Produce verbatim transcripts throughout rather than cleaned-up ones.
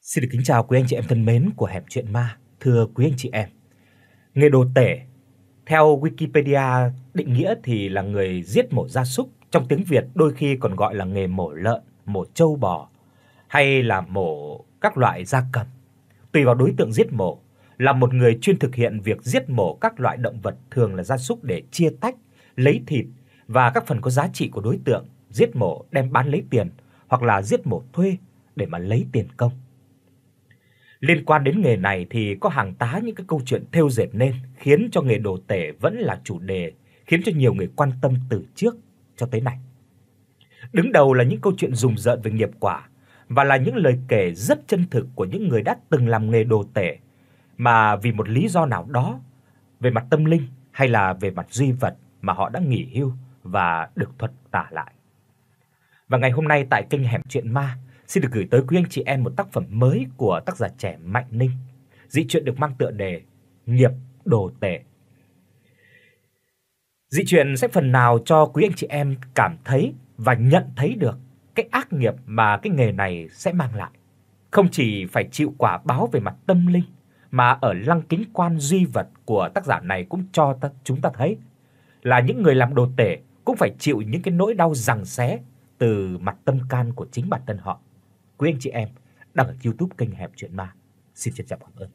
Xin được kính chào quý anh chị em thân mến của Hẻm Chuyện Ma. Thưa quý anh chị em, nghề đồ tể theo Wikipedia định nghĩa thì là người giết mổ gia súc, trong tiếng Việt đôi khi còn gọi là nghề mổ lợn, mổ trâu bò hay là mổ các loại gia cầm. Tùy vào đối tượng giết mổ, là một người chuyên thực hiện việc giết mổ các loại động vật thường là gia súc để chia tách, lấy thịt và các phần có giá trị của đối tượng giết mổ đem bán lấy tiền, hoặc là giết mổ thuê để mà lấy tiền công. Liên quan đến nghề này thì có hàng tá những cái câu chuyện thêu dệt nên khiến cho nghề đồ tể vẫn là chủ đề khiến cho nhiều người quan tâm từ trước cho tới nay. Đứng đầu là những câu chuyện rùng rợn về nghiệp quả và là những lời kể rất chân thực của những người đã từng làm nghề đồ tể mà vì một lý do nào đó về mặt tâm linh hay là về mặt duy vật mà họ đã nghỉ hưu và được thuật tả lại. Và ngày hôm nay tại kênh Hẻm Chuyện Ma xin được gửi tới quý anh chị em một tác phẩm mới của tác giả trẻ Mạnh Ninh. Dị truyện được mang tựa đề Nghiệp đồ tể. Dị truyện sẽ phần nào cho quý anh chị em cảm thấy và nhận thấy được cái ác nghiệp mà cái nghề này sẽ mang lại. Không chỉ phải chịu quả báo về mặt tâm linh mà ở lăng kính quan duy vật của tác giả này cũng cho ta chúng ta thấy là những người làm đồ tể cũng phải chịu những cái nỗi đau giằng xé từ mặt tâm can của chính bản thân họ. Quý anh chị em đang ở YouTube kênh Hẻm Chuyện Ma, xin trân trọng cảm ơn.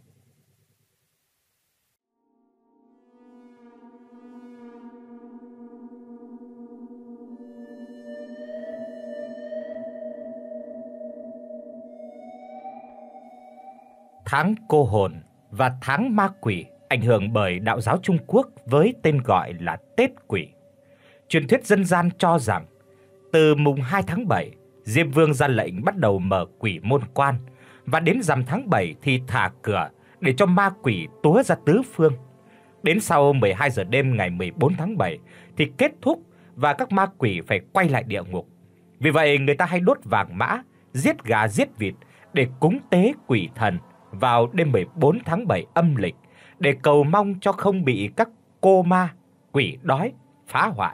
Tháng cô hồn và tháng ma quỷ ảnh hưởng bởi đạo giáo Trung Quốc với tên gọi là Tết Quỷ. Truyền thuyết dân gian cho rằng từ mùng hai tháng bảy, Diêm Vương ra lệnh bắt đầu mở quỷ môn quan và đến rằm tháng bảy thì thả cửa để cho ma quỷ túa ra tứ phương. Đến sau mười hai giờ đêm ngày mười bốn tháng bảy thì kết thúc và các ma quỷ phải quay lại địa ngục. Vì vậy người ta hay đốt vàng mã, giết gà giết vịt để cúng tế quỷ thần vào đêm mười bốn tháng bảy âm lịch để cầu mong cho không bị các cô ma, quỷ đói phá hoại.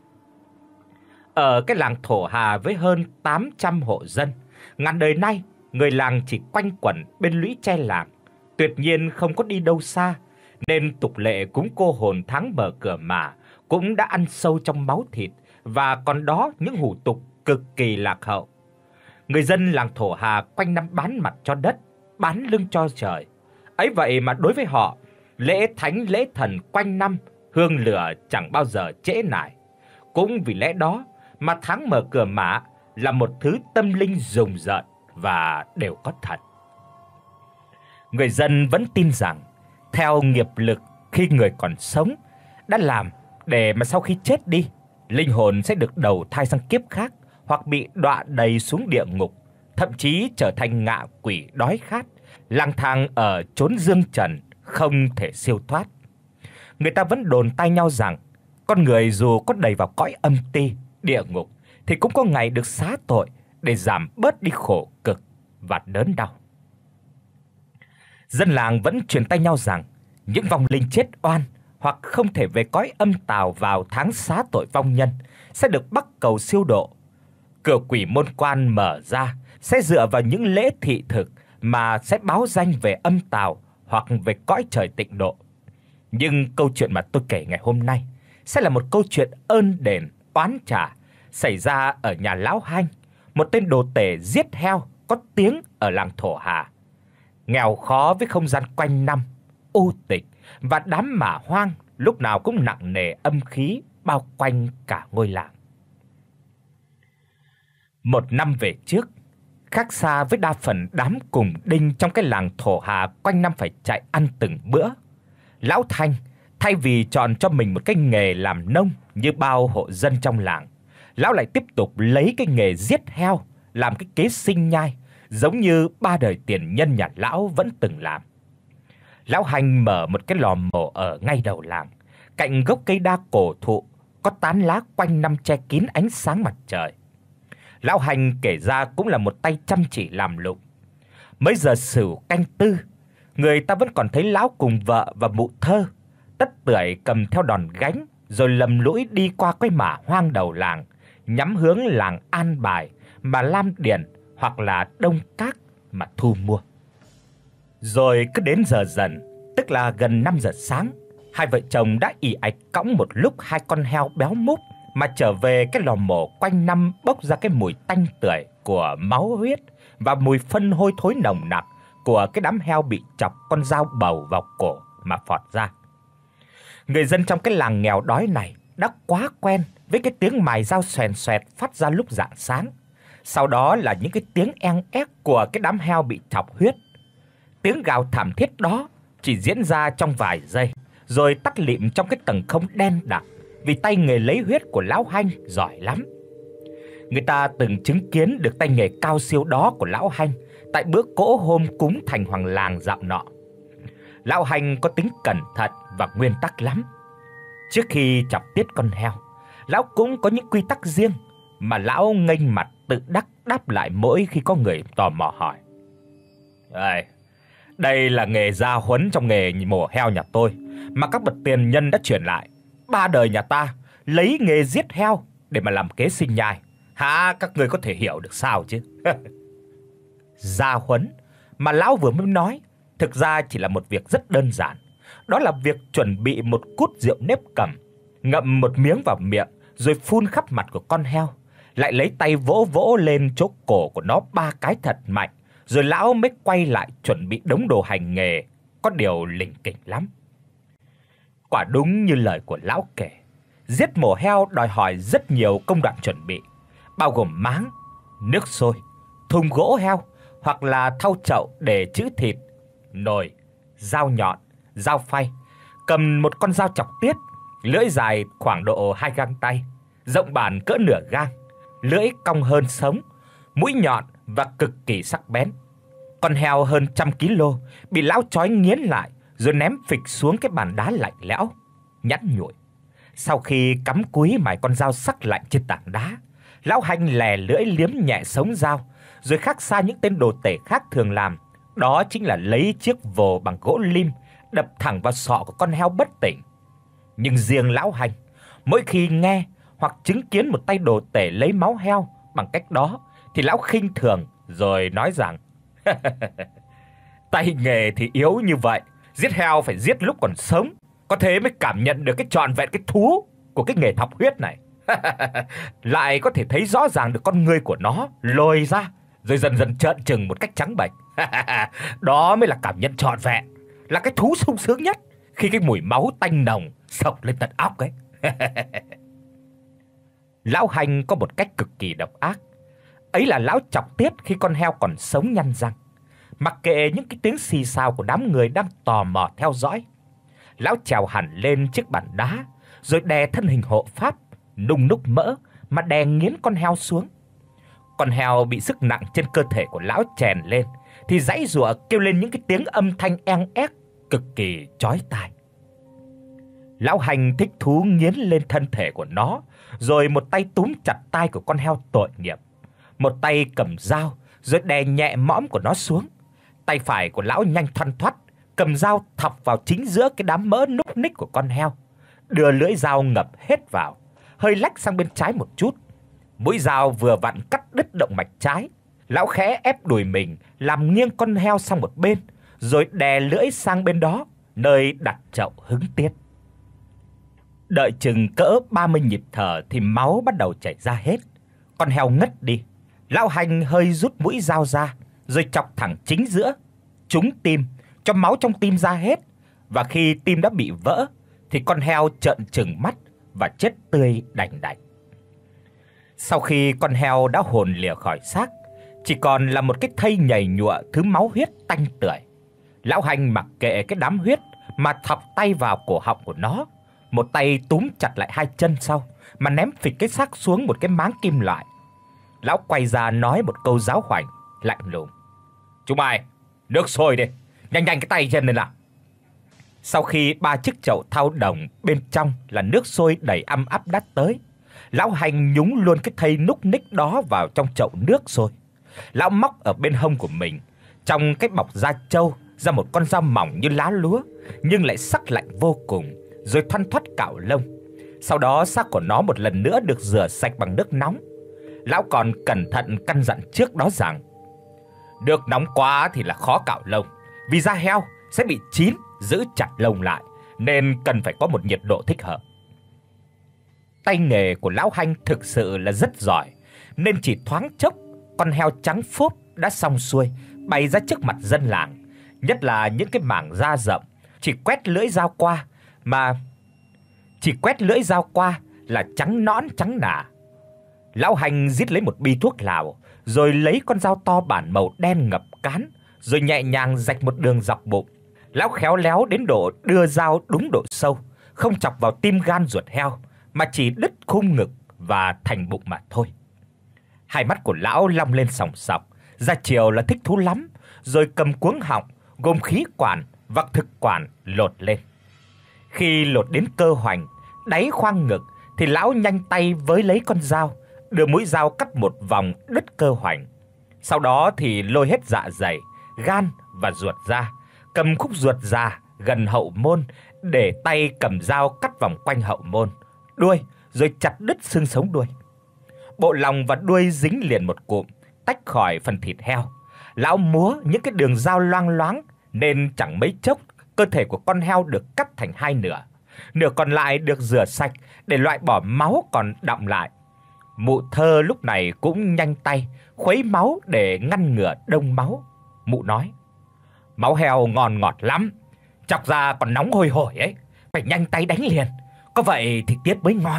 Ở cái làng Thổ Hà với hơn tám trăm hộ dân, ngàn đời nay người làng chỉ quanh quẩn bên lũy tre làng, tuyệt nhiên không có đi đâu xa, nên tục lệ cúng cô hồn tháng mở cửa mả cũng đã ăn sâu trong máu thịt và còn đó những hủ tục cực kỳ lạc hậu. Người dân làng Thổ Hà quanh năm bán mặt cho đất, bán lưng cho trời. Ấy vậy mà đối với họ, lễ thánh lễ thần quanh năm, hương lửa chẳng bao giờ trễ nải. Cũng vì lẽ đó mà tháng mở cửa mả là một thứ tâm linh rùng rợn và đều có thật. Người dân vẫn tin rằng theo nghiệp lực khi người còn sống đã làm để mà sau khi chết đi, linh hồn sẽ được đầu thai sang kiếp khác hoặc bị đọa đầy xuống địa ngục, thậm chí trở thành ngạ quỷ đói khát, lang thang ở chốn dương trần không thể siêu thoát. Người ta vẫn đồn tai nhau rằng con người dù có đầy vào cõi âm ti, địa ngục thì cũng có ngày được xá tội để giảm bớt đi khổ cực và đớn đau. Dân làng vẫn truyền tai nhau rằng những vong linh chết oan hoặc không thể về cõi âm tào vào tháng xá tội vong nhân sẽ được bắc cầu siêu độ. Cửa quỷ môn quan mở ra sẽ dựa vào những lễ thị thực mà sẽ báo danh về âm tào hoặc về cõi trời tịnh độ. Nhưng câu chuyện mà tôi kể ngày hôm nay sẽ là một câu chuyện ơn đền oán trả xảy ra ở nhà lão Hanh, một tên đồ tể giết heo có tiếng ở làng Thổ Hà. Nghèo khó với không gian quanh năm, u tịch và đám mả hoang lúc nào cũng nặng nề âm khí bao quanh cả ngôi làng. Một năm về trước, khác xa với đa phần đám cùng đinh trong cái làng Thổ Hà quanh năm phải chạy ăn từng bữa, lão Thanh thay vì chọn cho mình một cái nghề làm nông như bao hộ dân trong làng, lão lại tiếp tục lấy cái nghề giết heo làm cái kế sinh nhai, giống như ba đời tiền nhân nhà lão vẫn từng làm. Lão Hành mở một cái lò mổ ở ngay đầu làng, cạnh gốc cây đa cổ thụ có tán lá quanh năm che kín ánh sáng mặt trời. Lão Hành kể ra cũng là một tay chăm chỉ làm lụng. Mấy giờ Sửu canh tư, người ta vẫn còn thấy lão cùng vợ và mụ Thơ tất tưởi cầm theo đòn gánh rồi lầm lũi đi qua cái mả hoang đầu làng, nhắm hướng làng An Bài, Bà Lam Điền hoặc là Đông Các mà thu mua. Rồi cứ đến giờ dần, tức là gần năm giờ sáng, hai vợ chồng đã ì ạch cõng một lúc hai con heo béo múp mà trở về cái lò mổ quanh năm bốc ra cái mùi tanh tưởi của máu huyết và mùi phân hôi thối nồng nặc của cái đám heo bị chọc con dao bầu vào cổ mà phọt ra. Người dân trong cái làng nghèo đói này đã quá quen với cái tiếng mài dao xoèn xoẹt phát ra lúc rạng sáng. Sau đó là những cái tiếng eng ép của cái đám heo bị chọc huyết. Tiếng gào thảm thiết đó chỉ diễn ra trong vài giây, rồi tắt lịm trong cái tầng không đen đặc, vì tay nghề lấy huyết của lão Hanh giỏi lắm. Người ta từng chứng kiến được tay nghề cao siêu đó của lão Hanh tại bữa cỗ hôm cúng thành hoàng làng dạo nọ. Lão Hanh có tính cẩn thận và nguyên tắc lắm. Trước khi chọc tiết con heo, lão cũng có những quy tắc riêng mà lão nghênh mặt tự đắc đáp lại mỗi khi có người tò mò hỏi. Đây, đây là nghề gia huấn trong nghề mổ heo nhà tôi mà các bậc tiền nhân đã truyền lại. Ba đời nhà ta lấy nghề giết heo để mà làm kế sinh nhai. Hả, các ngươi có thể hiểu được sao chứ? Gia huấn mà lão vừa mới nói thực ra chỉ là một việc rất đơn giản. Đó là việc chuẩn bị một cút rượu nếp cầm, ngậm một miếng vào miệng rồi phun khắp mặt của con heo, lại lấy tay vỗ vỗ lên chỗ cổ của nó ba cái thật mạnh, rồi lão mới quay lại chuẩn bị đống đồ hành nghề, có điều lỉnh kỉnh lắm. Quả đúng như lời của lão kể, giết mổ heo đòi hỏi rất nhiều công đoạn chuẩn bị, bao gồm máng, nước sôi, thùng gỗ heo hoặc là thau chậu để trữ thịt, nồi, dao nhọn, dao phay, cầm một con dao chọc tiết, lưỡi dài khoảng độ hai gang tay, rộng bản cỡ nửa gang, lưỡi cong hơn sống, mũi nhọn và cực kỳ sắc bén. Con heo hơn trăm ki lô bị lão trói nghiến lại rồi ném phịch xuống cái bàn đá lạnh lẽo, nhẵn nhụi. Sau khi cắm cúi mài con dao sắc lạnh trên tảng đá, lão Hanh lè lưỡi liếm nhẹ sống dao, rồi khác xa những tên đồ tể khác thường làm, đó chính là lấy chiếc vồ bằng gỗ lim đập thẳng vào sọ của con heo bất tỉnh. Nhưng riêng lão Hanh, mỗi khi nghe hoặc chứng kiến một tay đồ tể lấy máu heo bằng cách đó thì lão khinh thường rồi nói rằng: tay nghề thì yếu như vậy, giết heo phải giết lúc còn sống, có thế mới cảm nhận được cái trọn vẹn cái thú của cái nghề thọc huyết này. Lại có thể thấy rõ ràng được con ngươi của nó lồi ra rồi dần dần trợn trừng một cách trắng bệch. Đó mới là cảm nhận trọn vẹn, là cái thú sung sướng nhất khi cái mùi máu tanh nồng xộc lên tận óc ấy. Lão Hanh có một cách cực kỳ độc ác. Ấy là lão chọc tiết khi con heo còn sống nhăn răng, mặc kệ những cái tiếng xì xào của đám người đang tò mò theo dõi. Lão trèo hẳn lên chiếc bàn đá, rồi đè thân hình hộ pháp, nung núc mỡ mà đè nghiến con heo xuống. Con heo bị sức nặng trên cơ thể của lão chèn lên thì giãy giụa kêu lên những cái tiếng âm thanh eng ép cực kỳ chói tai. Lão Hành thích thú nghiến lên thân thể của nó, rồi một tay túm chặt tai của con heo tội nghiệp, một tay cầm dao rồi đè nhẹ mõm của nó xuống. Tay phải của lão nhanh thoăn thoắt cầm dao thọc vào chính giữa cái đám mỡ núc ních của con heo, đưa lưỡi dao ngập hết vào, hơi lách sang bên trái một chút. Mũi dao vừa vặn cắt đứt động mạch trái. Lão khẽ ép đùi mình làm nghiêng con heo sang một bên, rồi đè lưỡi sang bên đó, nơi đặt chậu hứng tiết. Đợi chừng cỡ ba mươi nhịp thở thì máu bắt đầu chảy ra hết. Con heo ngất đi. Lão Hành hơi rút mũi dao ra, rồi chọc thẳng chính giữa, trúng tim, cho máu trong tim ra hết. Và khi tim đã bị vỡ thì con heo trợn trừng mắt và chết tươi đành đạch. Sau khi con heo đã hồn lìa khỏi xác, chỉ còn là một cái thây nhầy nhụa thứ máu huyết tanh tưởi. Lão Hành mặc kệ cái đám huyết mà thọc tay vào cổ họng của nó, một tay túm chặt lại hai chân sau mà ném phịch cái xác xuống một cái máng kim loại. Lão quay ra nói một câu giáo huấn lạnh lùng: "Chúng mày, nước sôi đi, nhanh nhanh cái tay chân lên nào." Sau khi ba chiếc chậu thau đồng bên trong là nước sôi đầy ăm ắp đắt tới, lão Hành nhúng luôn cái thây núc ních đó vào trong chậu nước sôi. Lão móc ở bên hông của mình, trong cái bọc da trâu, ra một con dao mỏng như lá lúa nhưng lại sắc lạnh vô cùng, rồi thoăn thoắt cạo lông. Sau đó xác của nó một lần nữa được rửa sạch bằng nước nóng. Lão còn cẩn thận căn dặn trước đó rằng: Nước nóng quá thì là khó cạo lông, vì da heo sẽ bị chín giữ chặt lông lại, nên cần phải có một nhiệt độ thích hợp. Tay nghề của lão Hanh thực sự là rất giỏi, nên chỉ thoáng chốc, con heo trắng phốp đã xong xuôi, bày ra trước mặt dân làng, nhất là những cái mảng da rậm, chỉ quét lưỡi dao qua mà chỉ quét lưỡi dao qua là trắng nõn trắng nà. Lão Hành rít lấy một bi thuốc lào, rồi lấy con dao to bản màu đen ngập cán, rồi nhẹ nhàng rạch một đường dọc bụng. Lão khéo léo đến độ đưa dao đúng độ sâu, không chọc vào tim gan ruột heo, mà chỉ đứt khung ngực và thành bụng mà thôi. Hai mắt của lão long lên sòng sọc, ra chiều là thích thú lắm, rồi cầm cuống họng gồm khí quản và thực quản lột lên. Khi lột đến cơ hoành, đáy khoang ngực thì lão nhanh tay với lấy con dao, đưa mũi dao cắt một vòng đứt cơ hoành. Sau đó thì lôi hết dạ dày, gan và ruột ra, cầm khúc ruột già gần hậu môn, để tay cầm dao cắt vòng quanh hậu môn, đuôi, rồi chặt đứt xương sống đuôi. Bộ lòng và đuôi dính liền một cụm, tách khỏi phần thịt heo. Lão múa những cái đường dao loang loáng, nên chẳng mấy chốc cơ thể của con heo được cắt thành hai nửa. Nửa còn lại được rửa sạch để loại bỏ máu còn đọng lại. Mụ Thơ lúc này cũng nhanh tay khuấy máu để ngăn ngừa đông máu. Mụ nói: "Máu heo ngon ngọt lắm, chọc ra còn nóng hôi hổi ấy, phải nhanh tay đánh liền, có vậy thì tiết mới ngon."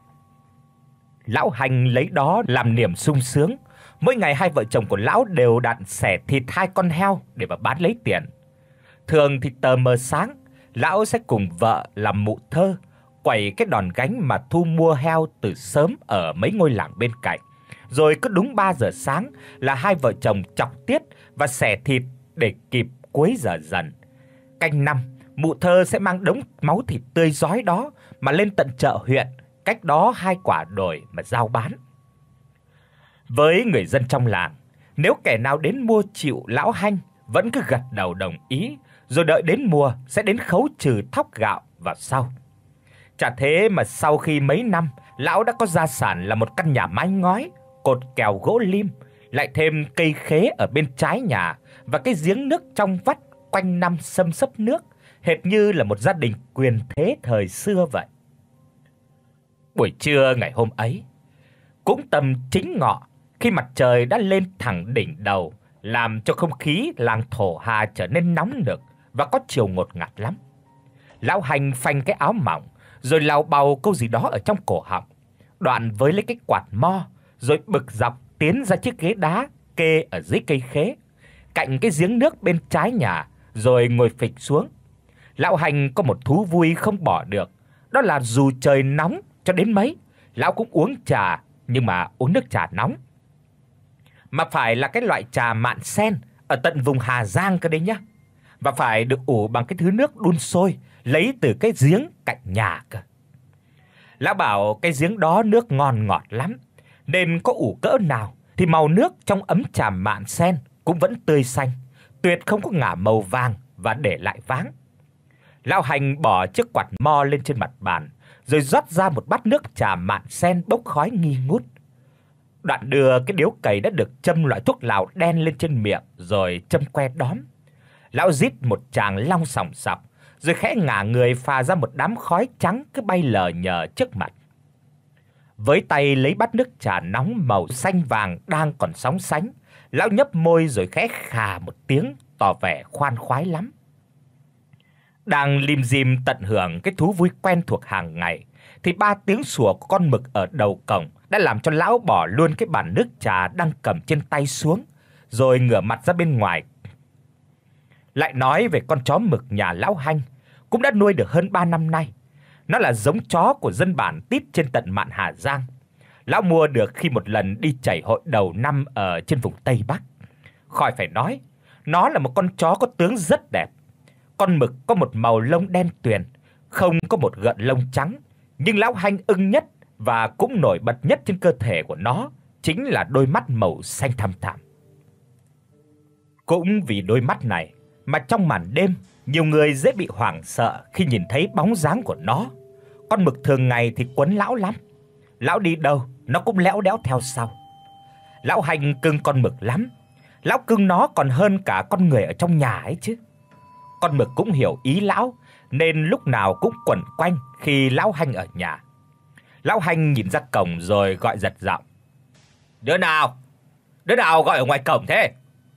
Lão Hành lấy đó làm niềm sung sướng. Mỗi ngày hai vợ chồng của lão đều đặn xẻ thịt hai con heo để mà bán lấy tiền. Thường thì tờ mờ sáng, lão sẽ cùng vợ làm Mụ Thơ quẩy cái đòn gánh mà thu mua heo từ sớm ở mấy ngôi làng bên cạnh. Rồi cứ đúng ba giờ sáng là hai vợ chồng chọc tiết và xẻ thịt để kịp cuối giờ dần. Canh năm, Mụ Thơ sẽ mang đống máu thịt tươi rói đó mà lên tận chợ huyện, cách đó hai quả đồi mà giao bán. Với người dân trong làng, nếu kẻ nào đến mua chịu lão Hanh vẫn cứ gật đầu đồng ý, rồi đợi đến mùa sẽ đến khấu trừ thóc gạo vào sau. Chả thế mà sau khi mấy năm, lão đã có gia sản là một căn nhà mái ngói, cột kèo gỗ lim, lại thêm cây khế ở bên trái nhà và cái giếng nước trong vắt quanh năm xâm xấp nước, hệt như là một gia đình quyền thế thời xưa vậy. Buổi trưa ngày hôm ấy, cũng tầm chính ngọ, khi mặt trời đã lên thẳng đỉnh đầu, làm cho không khí làng Thổ Hà trở nên nóng nực và có chiều ngột ngạt lắm. Lão Hành phanh cái áo mỏng, rồi lào bào câu gì đó ở trong cổ họng, đoạn với lấy cái quạt mo, rồi bực dọc tiến ra chiếc ghế đá kê ở dưới cây khế, cạnh cái giếng nước bên trái nhà, rồi ngồi phịch xuống. Lão Hành có một thú vui không bỏ được, đó là dù trời nóng cho đến mấy, lão cũng uống trà, nhưng mà uống nước trà nóng. Mà phải là cái loại trà mạn sen ở tận vùng Hà Giang cơ đấy nhá. Và phải được ủ bằng cái thứ nước đun sôi lấy từ cái giếng cạnh nhà cơ. Lão bảo cái giếng đó nước ngon ngọt lắm, nên có ủ cỡ nào thì màu nước trong ấm trà mạn sen cũng vẫn tươi xanh, tuyệt không có ngả màu vàng và để lại váng. Lão Hành bỏ chiếc quạt mo lên trên mặt bàn, rồi rót ra một bát nước trà mạn sen bốc khói nghi ngút. Đoạn đưa cái điếu cày đã được châm loại thuốc lào đen lên trên miệng, rồi châm que đóm. Lão rít một tràng long sòng sọc, rồi khẽ ngả người phà ra một đám khói trắng cứ bay lờ nhờ trước mặt. Với tay lấy bát nước trà nóng màu xanh vàng đang còn sóng sánh, lão nhấp môi rồi khẽ khà một tiếng, tỏ vẻ khoan khoái lắm. Đang lim dim tận hưởng cái thú vui quen thuộc hàng ngày, thì ba tiếng sủa của con mực ở đầu cổng đã làm cho lão bỏ luôn cái bàn nước trà đang cầm trên tay xuống, rồi ngửa mặt ra bên ngoài. Lại nói về con chó mực nhà lão Hanh, cũng đã nuôi được hơn ba năm nay. Nó là giống chó của dân bản tít trên tận mạn Hà Giang. Lão mua được khi một lần đi chảy hội đầu năm ở trên vùng Tây Bắc. Khỏi phải nói, nó là một con chó có tướng rất đẹp. Con mực có một màu lông đen tuyền, không có một gợn lông trắng, nhưng lão Hanh ưng nhất và cũng nổi bật nhất trên cơ thể của nó chính là đôi mắt màu xanh thẳm thẳm. Cũng vì đôi mắt này mà trong màn đêm, nhiều người dễ bị hoảng sợ khi nhìn thấy bóng dáng của nó. Con mực thường ngày thì quấn lão lắm, lão đi đâu nó cũng léo đéo theo sau. Lão Hành cưng con mực lắm, Lão cưng nó còn hơn cả con người ở trong nhà ấy chứ. Con mực cũng hiểu ý lão nên lúc nào cũng quẩn quanh khi lão Hanh ở nhà. Lão Hanh nhìn ra cổng rồi gọi giật giọng: "Đứa nào? Đứa nào gọi ở ngoài cổng thế?"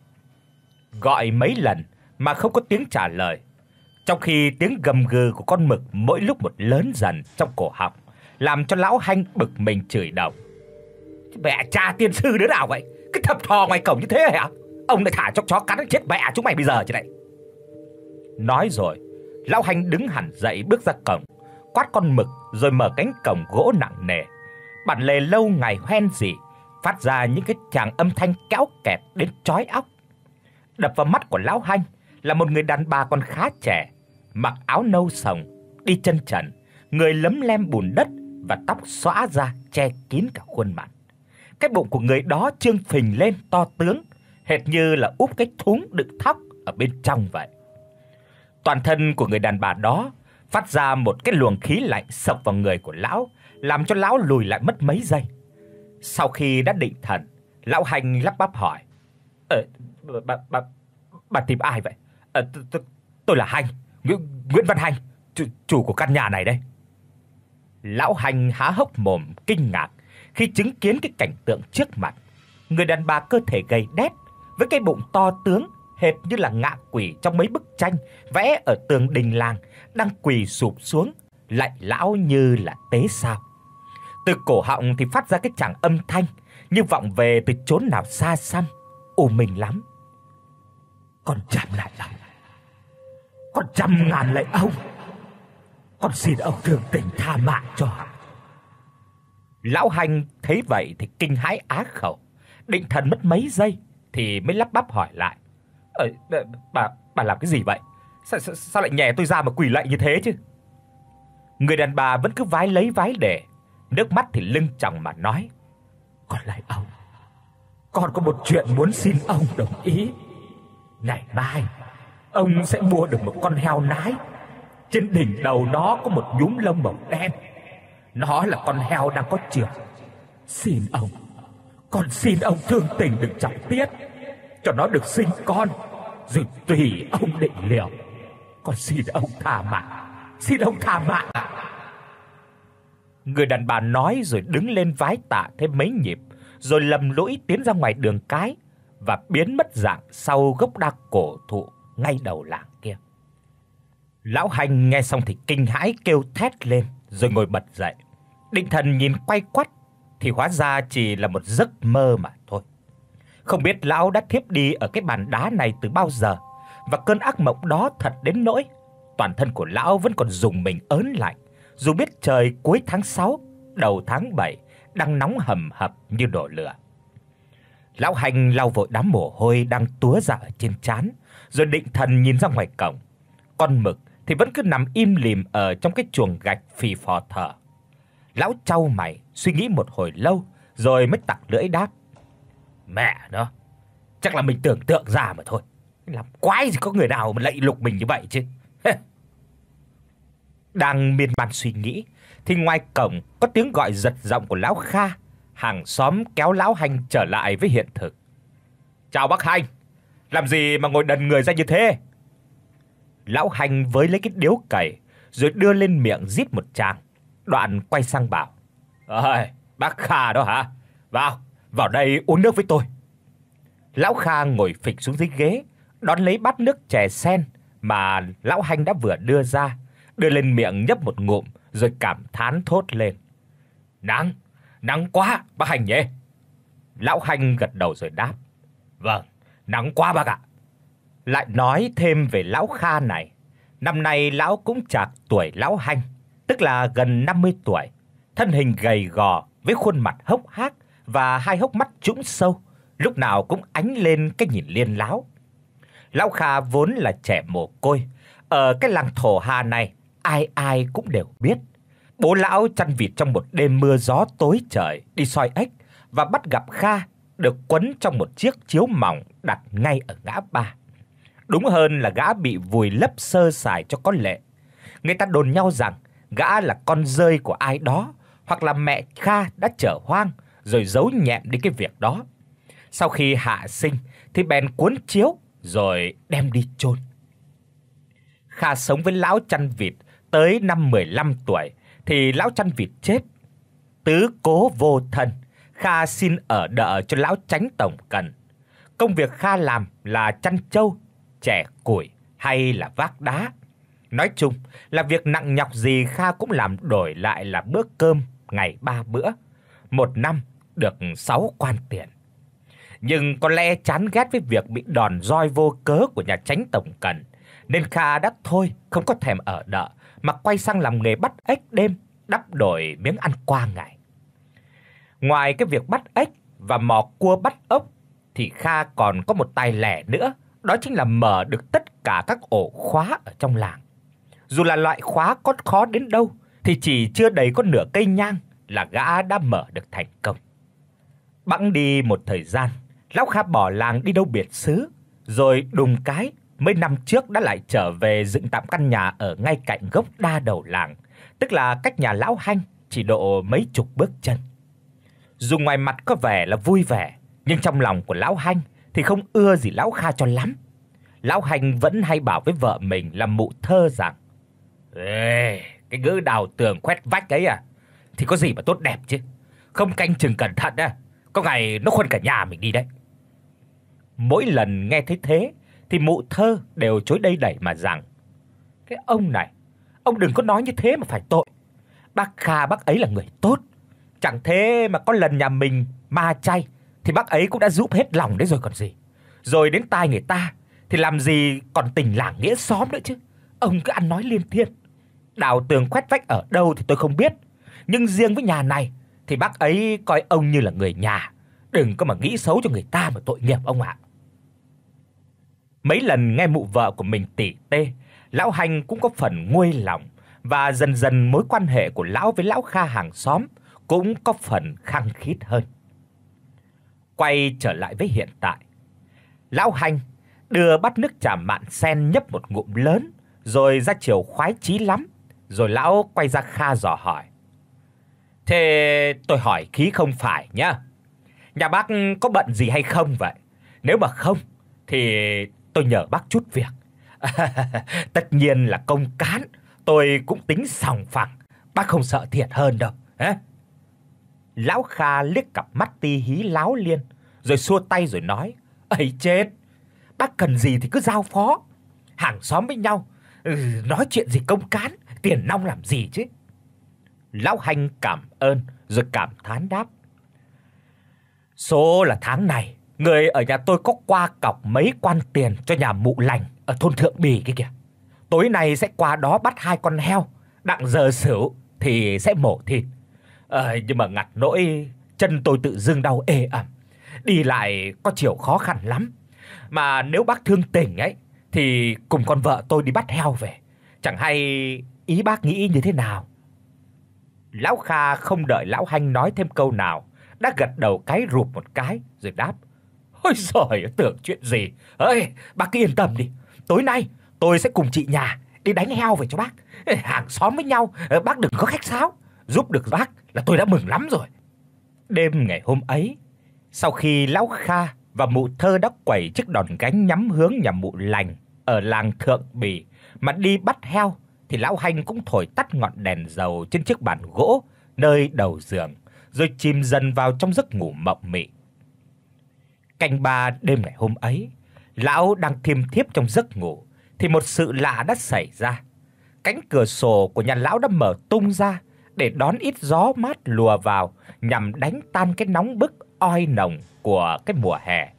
Gọi mấy lần mà không có tiếng trả lời, trong khi tiếng gầm gừ của con mực mỗi lúc một lớn dần trong cổ họng, làm cho lão Hanh bực mình chửi đồng: "Mẹ cha tiên sư đứa nào vậy? Cái thập thò ngoài cổng như thế hả? Ông lại thả cho chó cắn chết mẹ chúng mày bây giờ chứ này." Nói rồi, lão Hanh đứng hẳn dậy bước ra cổng, quát con mực rồi mở cánh cổng gỗ nặng nề. Bản lề lâu ngày hoen rỉ, phát ra những cái tràng âm thanh kéo kẹt đến chói óc. Đập vào mắt của lão Hanh là một người đàn bà còn khá trẻ, mặc áo nâu sòng, đi chân trần, người lấm lem bùn đất và tóc xõa ra che kín cả khuôn mặt. Cái bụng của người đó trương phình lên to tướng, hệt như là úp cái thúng đựng thóc ở bên trong vậy. Toàn thân của người đàn bà đó phát ra một cái luồng khí lạnh sộc vào người của lão, làm cho lão lùi lại mất mấy giây. Sau khi đã định thần, lão Hanh lắp bắp hỏi: "Ờ bà bà bà tìm ai vậy?" "Ờ tôi là Hanh, Nguyễn Văn Hanh, chủ, chủ của căn nhà này đây." Lão Hanh há hốc mồm kinh ngạc khi chứng kiến cái cảnh tượng trước mặt. Người đàn bà cơ thể gầy đét với cái bụng to tướng, hệt như là ngạ quỷ trong mấy bức tranh vẽ ở tường đình làng, đang quỳ sụp xuống, lạy lão như là tế sao. Từ cổ họng thì phát ra cái tràng âm thanh như vọng về từ chốn nào xa xăm, u minh lắm. "Con trăm lại ông, con trăm ngàn lại ông, con xin ông thương tình tha mạng cho." Lão Hanh thấy vậy thì kinh hãi á khẩu, định thần mất mấy giây thì mới lắp bắp hỏi lại: "Ờ bà bà làm cái gì vậy? Sao, sao sao lại nhè tôi ra mà quỳ lạy như thế chứ?" Người đàn bà vẫn cứ vái lấy vái để, nước mắt thì lưng tròng mà nói: "Con lạy ông, con có một chuyện muốn xin ông đồng ý. Ngày mai ông sẽ mua được một con heo nái, trên đỉnh đầu nó có một nhúm lông màu đen. Nó là con heo đang có chưởng. Xin ông, con xin ông thương tình đừng trọng tiết, cho nó được sinh con, rồi tùy ông định liệu. Con xin ông tha mạng, xin ông tha mạng." Người đàn bà nói rồi đứng lên vái tạ thêm mấy nhịp, rồi lầm lũi tiến ra ngoài đường cái và biến mất dạng sau gốc đa cổ thụ ngay đầu làng kia. Lão Hanh nghe xong thì kinh hãi kêu thét lên rồi ngồi bật dậy. Định thần nhìn quay quắt thì hóa ra chỉ là một giấc mơ mà thôi. Không biết lão đã thiếp đi ở cái bàn đá này từ bao giờ, và cơn ác mộng đó thật đến nỗi toàn thân của lão vẫn còn rùng mình ớn lạnh, dù biết trời cuối tháng sáu, đầu tháng bảy đang nóng hầm hập như đổ lửa. Lão Hanh lau vội đám mồ hôi đang túa ra ở trên trán, rồi định thần nhìn ra ngoài cổng. Con mực thì vẫn cứ nằm im lìm ở trong cái chuồng gạch phì phò thở. Lão chau mày suy nghĩ một hồi lâu rồi mới tặc lưỡi đáp: "Mẹ nó, chắc là mình tưởng tượng ra mà thôi. Làm quái gì có người nào mà lạy lục mình như vậy chứ." Đang miên man suy nghĩ thì ngoài cổng có tiếng gọi giật giọng của lão Kha, hàng xóm kéo lão Hanh trở lại với hiện thực. "Chào bác Hanh, làm gì mà ngồi đần người ra như thế?" Lão Hanh với lấy cái điếu cày rồi đưa lên miệng rít một tràng, đoạn quay sang bảo: "Ơi, bác Kha đó hả? Vào, vào đây uống nước với tôi." Lão Kha ngồi phịch xuống dưới ghế, đón lấy bát nước chè sen mà lão Hanh đã vừa đưa ra, đưa lên miệng nhấp một ngụm rồi cảm thán thốt lên: "Nắng, nắng quá bác Hanh nhỉ?" Lão Hanh gật đầu rồi đáp: "Vâng, nắng quá bác ạ." Lại nói thêm về lão Kha này, năm nay lão cũng chạc tuổi lão Hanh, tức là gần năm mươi tuổi, thân hình gầy gò với khuôn mặt hốc hác và hai hốc mắt trũng sâu, lúc nào cũng ánh lên cái nhìn liên láo. Lão Kha vốn là trẻ mồ côi, ở cái làng thổ Hà này ai ai cũng đều biết. Bố lão chăn vịt trong một đêm mưa gió tối trời đi soi ếch và bắt gặp Kha được quấn trong một chiếc chiếu mỏng đặt ngay ở ngã ba. Đúng hơn là gã bị vùi lấp sơ sài cho có lệ. Người ta đồn nhau rằng gã là con rơi của ai đó, hoặc là mẹ Kha đã chở hoang rồi giấu nhẹm đi cái việc đó. Sau khi hạ sinh thì bèn cuốn chiếu rồi đem đi chôn. Kha sống với lão chăn vịt tới năm mười lăm tuổi thì lão chăn vịt chết. Tứ cố vô thân, Kha xin ở đợ cho lão Chánh tổng cần. Công việc Kha làm là chăn trâu, chẻ củi hay là vác đá. Nói chung là việc nặng nhọc gì Kha cũng làm đổi lại là bữa cơm ngày ba bữa, một năm được sáu quan tiền. Nhưng có lẽ chán ghét với việc bị đòn roi vô cớ của nhà Chánh tổng cần, nên Kha đã thôi không có thèm ở đợ mà quay sang làm nghề bắt ếch đêm, đắp đổi miếng ăn qua ngày. Ngoài cái việc bắt ếch và mò cua bắt ốc thì Kha còn có một tài lẻ nữa, đó chính là mở được tất cả các ổ khóa ở trong làng. Dù là loại khóa có khó đến đâu thì chỉ chưa đầy có nửa cây nhang là gã đã mở được thành công. Bẵng đi một thời gian, lão Kha bỏ làng đi đâu biệt xứ, rồi đùng cái mấy năm trước đã lại trở về dựng tạm căn nhà ở ngay cạnh gốc đa đầu làng, tức là cách nhà lão Hanh chỉ độ mấy chục bước chân. Dù ngoài mặt có vẻ là vui vẻ, nhưng trong lòng của lão Hanh thì không ưa gì lão Kha cho lắm. Lão Hanh vẫn hay bảo với vợ mình là mụ Thơ rằng: "Ê, cái ngữ đào tường khoét vách ấy à, thì có gì mà tốt đẹp chứ. Không canh chừng cẩn thận á, có ngày nó khuân cả nhà mình đi đấy." Mỗi lần nghe thấy thế thì mụ Thơ đều chối đây đẩy mà rằng: "Cái ông này, ông đừng có nói như thế mà phải tội. Bác Kha bác ấy là người tốt, chẳng thế mà có lần nhà mình ma chay thì bác ấy cũng đã giúp hết lòng đấy rồi còn gì. Rồi đến tai người ta thì làm gì còn tình làng nghĩa xóm nữa chứ. Ông cứ ăn nói liên thiên. Đào tường khoét vách ở đâu thì tôi không biết, nhưng riêng với nhà này thì bác ấy coi ông như là người nhà, đừng có mà nghĩ xấu cho người ta mà tội nghiệp ông ạ." Mấy lần nghe mụ vợ của mình tỉ tê, lão Hanh cũng có phần nguôi lòng, và dần dần mối quan hệ của lão với lão Kha hàng xóm cũng có phần khăng khít hơn. Quay trở lại với hiện tại, lão Hanh đưa bát nước trà mạn sen nhấp một ngụm lớn, rồi ra chiều khoái chí lắm, rồi lão quay ra Kha dò hỏi: "Thế tôi hỏi khí không phải nhá, nhà bác có bận gì hay không vậy? Nếu mà không thì tôi nhờ bác chút việc." "Tất nhiên là công cán, tôi cũng tính sòng phẳng, bác không sợ thiệt hơn đâu." Hả? Lão Kha liếc cặp mắt ti hí láo liên, rồi xua tay rồi nói: "Ấy chết, bác cần gì thì cứ giao phó. Hàng xóm với nhau, ừ, nói chuyện gì công cán, tiền nong làm gì chứ." Lão Hanh cảm ơn rồi cảm thán đáp: "Số là tháng này, người ở nhà tôi có qua cọc mấy quan tiền cho nhà mụ Lành ở thôn Thượng Bì kia kìa. Tối nay sẽ qua đó bắt hai con heo, đặng giờ sửu thì sẽ mổ thịt. Ờ, nhưng mà ngặt nỗi chân tôi tự dưng đau ê ẩm, đi lại có chiều khó khăn lắm. Mà nếu bác thương tình ấy thì cùng con vợ tôi đi bắt heo về, chẳng hay ý bác nghĩ như thế nào?" Lão Kha không đợi lão Hanh nói thêm câu nào, đã gật đầu cái rụp một cái rồi đáp: "Ôi giời, tưởng chuyện gì. Ơi, bác cứ yên tâm đi. Tối nay tôi sẽ cùng chị nhà đi đánh heo về cho bác. Hàng xóm với nhau, bác đừng có khách sáo. Giúp được bác là tôi đã mừng lắm rồi." Đêm ngày hôm ấy, sau khi lão Kha và mụ Thơ đã quẩy chiếc đòn gánh nhắm hướng nhà mụ Lành ở làng Thượng Bì mà đi bắt heo, thì lão Hanh cũng thổi tắt ngọn đèn dầu trên chiếc bàn gỗ nơi đầu giường, rồi chìm dần vào trong giấc ngủ mộng mị. Canh ba đêm ngày hôm ấy, lão đang thiêm thiếp trong giấc ngủ thì một sự lạ đã xảy ra. Cánh cửa sổ của nhà lão đã mở tung ra để đón ít gió mát lùa vào, nhằm đánh tan cái nóng bức oi nồng của cái mùa hè.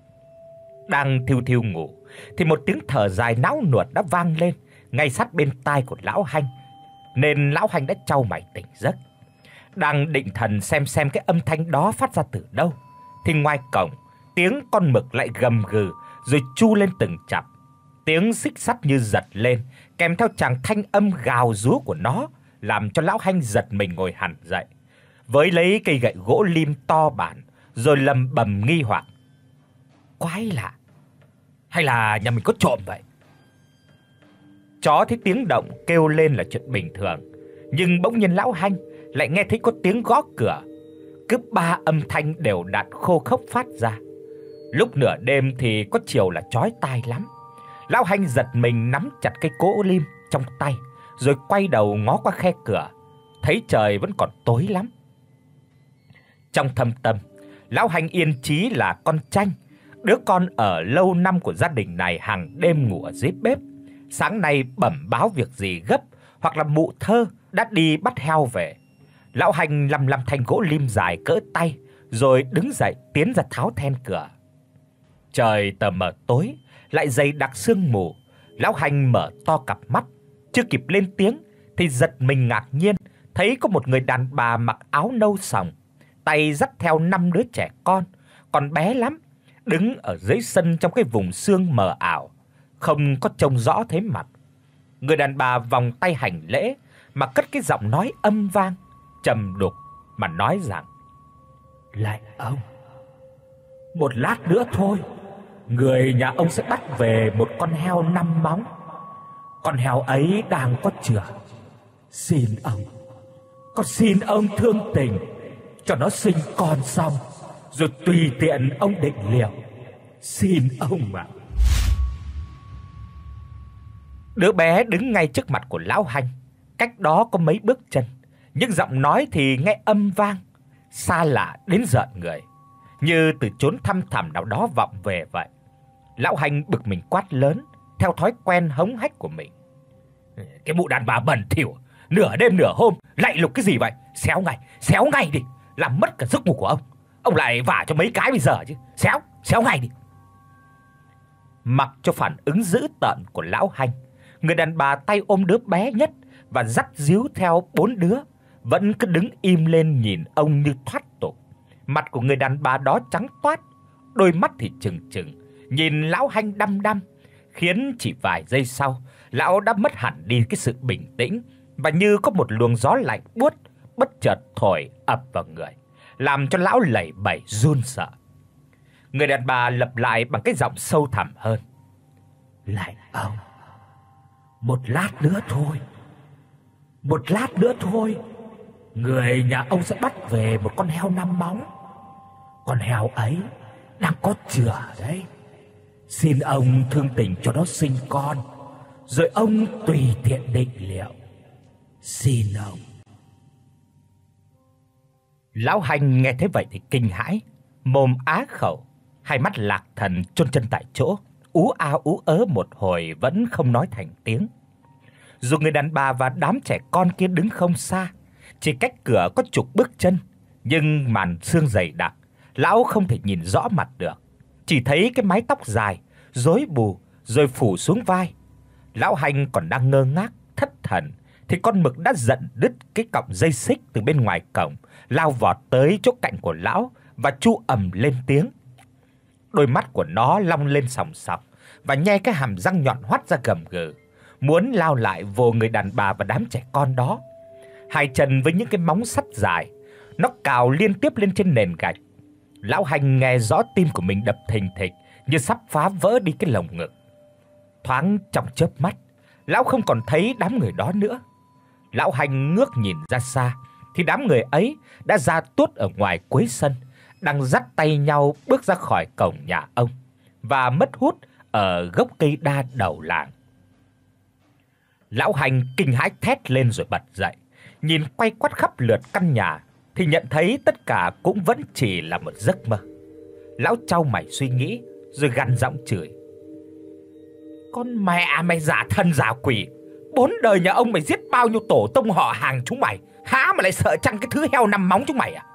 Đang thiu thiu ngủ thì một tiếng thở dài não nuột đã vang lên ngay sát bên tai của lão Hanh, nên lão Hanh đã chau mày tỉnh giấc. Đang định thần xem xem cái âm thanh đó phát ra từ đâu thì ngoài cổng, tiếng con mực lại gầm gừ rồi chu lên từng chặp. Tiếng xích sắt như giật lên, kèm theo tràng thanh âm gào rú của nó, làm cho lão Hanh giật mình ngồi hẳn dậy, với lấy cây gậy gỗ lim to bản, rồi lầm bầm nghi hoặc: "Quái lạ, hay là nhà mình có trộm vậy?" Chó thấy tiếng động kêu lên là chuyện bình thường, nhưng bỗng nhiên lão Hanh lại nghe thấy có tiếng gõ cửa, cứ ba âm thanh đều đặn khô khốc phát ra. Lúc nửa đêm thì có chiều là chói tai lắm. Lão Hanh giật mình nắm chặt cây cỗ lim trong tay, rồi quay đầu ngó qua khe cửa, thấy trời vẫn còn tối lắm. Trong thâm tâm, lão Hanh yên chí là con Tranh, đứa con ở lâu năm của gia đình này, hàng đêm ngủ ở dưới bếp. Sáng nay bẩm báo việc gì gấp, hoặc là mụ Thơ đã đi bắt heo về. Lão Hanh lăm lăm thanh gỗ lim dài cỡ tay, rồi đứng dậy tiến ra tháo then cửa. Trời tờ mờ tối, lại dày đặc sương mù. Lão Hanh mở to cặp mắt, chưa kịp lên tiếng thì giật mình ngạc nhiên thấy có một người đàn bà mặc áo nâu sòng, tay dắt theo năm đứa trẻ con, còn bé lắm, đứng ở dưới sân trong cái vùng sương mờ ảo, không có trông rõ thấy mặt. Người đàn bà vòng tay hành lễ mà cất cái giọng nói âm vang, trầm đục mà nói rằng: "Lạy ông, một lát nữa thôi, người nhà ông sẽ bắt về một con heo năm móng. Con heo ấy đang có chửa. Xin ông, con xin ông thương tình cho nó sinh con xong, rồi tùy tiện ông định liệu. Xin ông ạ." Đứa bé đứng ngay trước mặt của lão Hanh, cách đó có mấy bước chân, nhưng giọng nói thì nghe âm vang, xa lạ đến rợn người, như từ chốn thăm thẳm nào đó vọng về vậy. Lão Hanh bực mình quát lớn, theo thói quen hống hách của mình: "Cái mụ đàn bà bẩn thỉu, nửa đêm nửa hôm lạy lục cái gì vậy? Xéo ngay, xéo ngay đi, làm mất cả giấc ngủ của ông. Ông lại vả cho mấy cái bây giờ chứ. Xéo, xéo ngay đi." Mặc cho phản ứng dữ tợn của lão Hanh, người đàn bà tay ôm đứa bé nhất và dắt díu theo bốn đứa vẫn cứ đứng im lên nhìn ông như thoát tục. Mặt của người đàn bà đó trắng toát, đôi mắt thì trừng trừng nhìn lão Hanh đăm đăm, khiến chỉ vài giây sau, lão đã mất hẳn đi cái sự bình tĩnh, và như có một luồng gió lạnh buốt bất chợt thổi ập vào người, làm cho lão lẩy bẩy run sợ. Người đàn bà lặp lại bằng cái giọng sâu thẳm hơn: "Lạy ông, một lát nữa thôi, một lát nữa thôi, người nhà ông sẽ bắt về một con heo năm móng. Con heo ấy đang có chửa đấy. Xin ông thương tình cho nó sinh con, rồi ông tùy tiện định liệu. Xin ông." Lão Hanh nghe thế vậy thì kinh hãi, mồm á khẩu, hai mắt lạc thần chôn chân tại chỗ, ú a ú ớ một hồi vẫn không nói thành tiếng. Dù người đàn bà và đám trẻ con kia đứng không xa, chỉ cách cửa có chục bước chân, nhưng màn sương dày đặc, lão không thể nhìn rõ mặt được, chỉ thấy cái mái tóc dài rối bù rồi phủ xuống vai. Lão Hanh còn đang ngơ ngác thất thần thì con mực đã giận đứt cái cọng dây xích từ bên ngoài cổng, lao vọt tới chỗ cạnh của lão và chu ầm lên tiếng. Đôi mắt của nó long lên sòng sọc và nhe cái hàm răng nhọn hoắt ra gầm gừ, muốn lao lại vồ người đàn bà và đám trẻ con đó. Hai chân với những cái móng sắt dài, nó cào liên tiếp lên trên nền gạch. Lão Hanh nghe rõ tim của mình đập thình thịch như sắp phá vỡ đi cái lồng ngực. Thoáng trong chớp mắt, lão không còn thấy đám người đó nữa. Lão Hanh ngước nhìn ra xa thì đám người ấy đã ra tuốt ở ngoài cuối sân, đang dắt tay nhau bước ra khỏi cổng nhà ông và mất hút ở gốc cây đa đầu làng. Lão Hanh kinh hãi thét lên rồi bật dậy, nhìn quay quắt khắp lượt căn nhà thì nhận thấy tất cả cũng vẫn chỉ là một giấc mơ. Lão chau mày suy nghĩ rồi gằn giọng chửi: "Con mẹ mày giả thân giả quỷ, bốn đời nhà ông mày giết bao nhiêu tổ tông họ hàng chúng mày, há mà lại sợ chăng cái thứ heo năm móng chúng mày à?"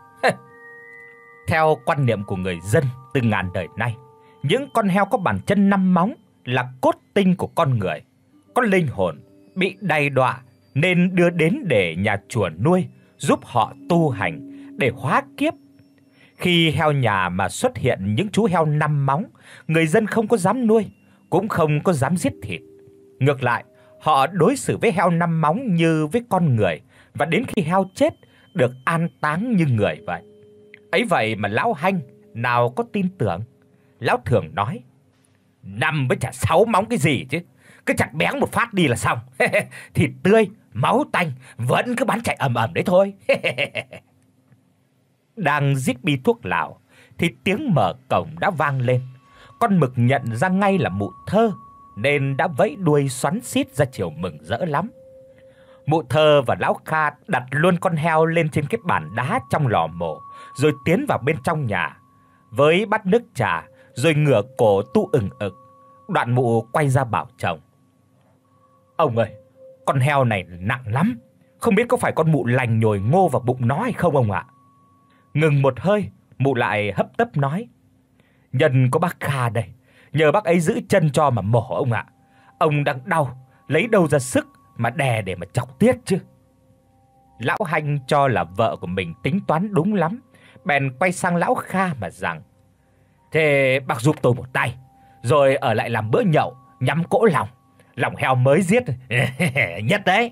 Theo quan niệm của người dân từ ngàn đời nay, những con heo có bàn chân năm móng là cốt tinh của con người, có linh hồn, bị đầy đọa nên đưa đến để nhà chùa nuôi, giúp họ tu hành để hóa kiếp. Khi heo nhà mà xuất hiện những chú heo năm móng, người dân không có dám nuôi, cũng không có dám giết thịt. Ngược lại, họ đối xử với heo năm móng như với con người, và đến khi heo chết được an táng như người vậy. Ấy vậy mà lão Hanh nào có tin tưởng. Lão thường nói: "Năm với chả sáu móng cái gì chứ, cứ chặt béng một phát đi là xong. Thịt tươi, máu tanh vẫn cứ bán chạy ầm ầm đấy thôi." Đang rít bi thuốc lào thì tiếng mở cổng đã vang lên. Con mực nhận ra ngay là mụ Thơ nên đã vẫy đuôi xoắn xít ra chiều mừng rỡ lắm. Mụ Thơ và lão Kha đặt luôn con heo lên trên cái bàn đá trong lò mổ, rồi tiến vào bên trong nhà với bát nước trà, rồi ngửa cổ tu ừng ực. Đoạn mụ quay ra bảo chồng: "Ông ơi, con heo này nặng lắm, không biết có phải con mụ lành nhồi ngô vào bụng nó hay không ông ạ?" Ngừng một hơi, mụ lại hấp tấp nói: "Nhân có bác Kha đây, nhờ bác ấy giữ chân cho mà mổ ông ạ. Ông đang đau, lấy đâu ra sức mà đè để mà chọc tiết chứ." Lão Hanh cho là vợ của mình tính toán đúng lắm, bèn quay sang lão Kha mà rằng: "Thế bác giúp tôi một tay, rồi ở lại làm bữa nhậu nhắm cỗ lòng, lòng heo mới giết nhất đấy."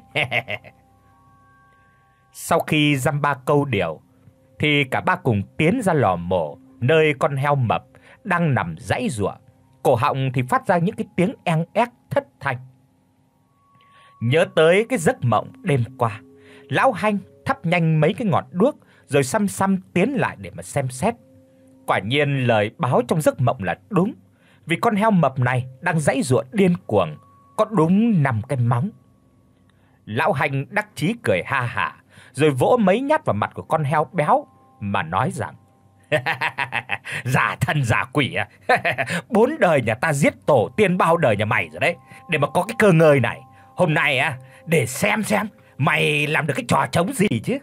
Sau khi dăm ba câu điều thì cả ba cùng tiến ra lò mổ, nơi con heo mập đang nằm giãy giụa, cổ họng thì phát ra những cái tiếng eng ép thất thanh. Nhớ tới cái giấc mộng đêm qua, lão Hanh thắp nhanh mấy cái ngọn đuốc rồi xăm xăm tiến lại để mà xem xét. Quả nhiên lời báo trong giấc mộng là đúng, vì con heo mập này đang giãy giụa điên cuồng, có đúng năm cái móng. Lão Hanh đắc chí cười ha hả, rồi vỗ mấy nhát vào mặt của con heo béo mà nói rằng: "Giả thân giả quỷ à? Bốn đời nhà ta giết tổ tiên bao đời nhà mày rồi đấy, để mà có cái cơ ngơi này. Hôm nay á, để xem xem mày làm được cái trò trống gì chứ."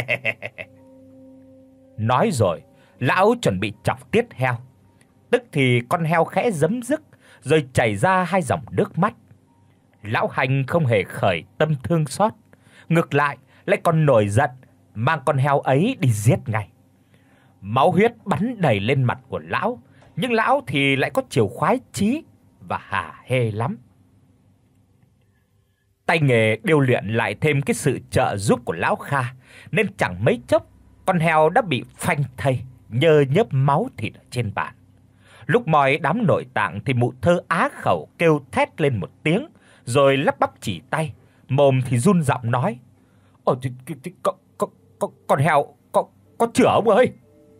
Nói rồi, lão chuẩn bị chọc tiết heo. Tức thì con heo khẽ giấm dứt, rồi chảy ra hai dòng nước mắt. Lão Hành không hề khởi tâm thương xót, ngược lại lại còn nổi giận, mang con heo ấy đi giết ngay. Máu huyết bắn đầy lên mặt của lão, nhưng lão thì lại có chiều khoái chí và hả hê lắm. Tay nghề điêu luyện lại thêm cái sự trợ giúp của lão Kha, nên chẳng mấy chốc con heo đã bị phanh thây, nhơ nhớp máu thịt ở trên bàn. Lúc moi đám nội tạng thì mụ Thơ á khẩu kêu thét lên một tiếng, rồi lắp bắp chỉ tay, mồm thì run giọng nói: "Ồ, thì, thì, thì, con, con, con, con heo, con, con chửa ông ơi!"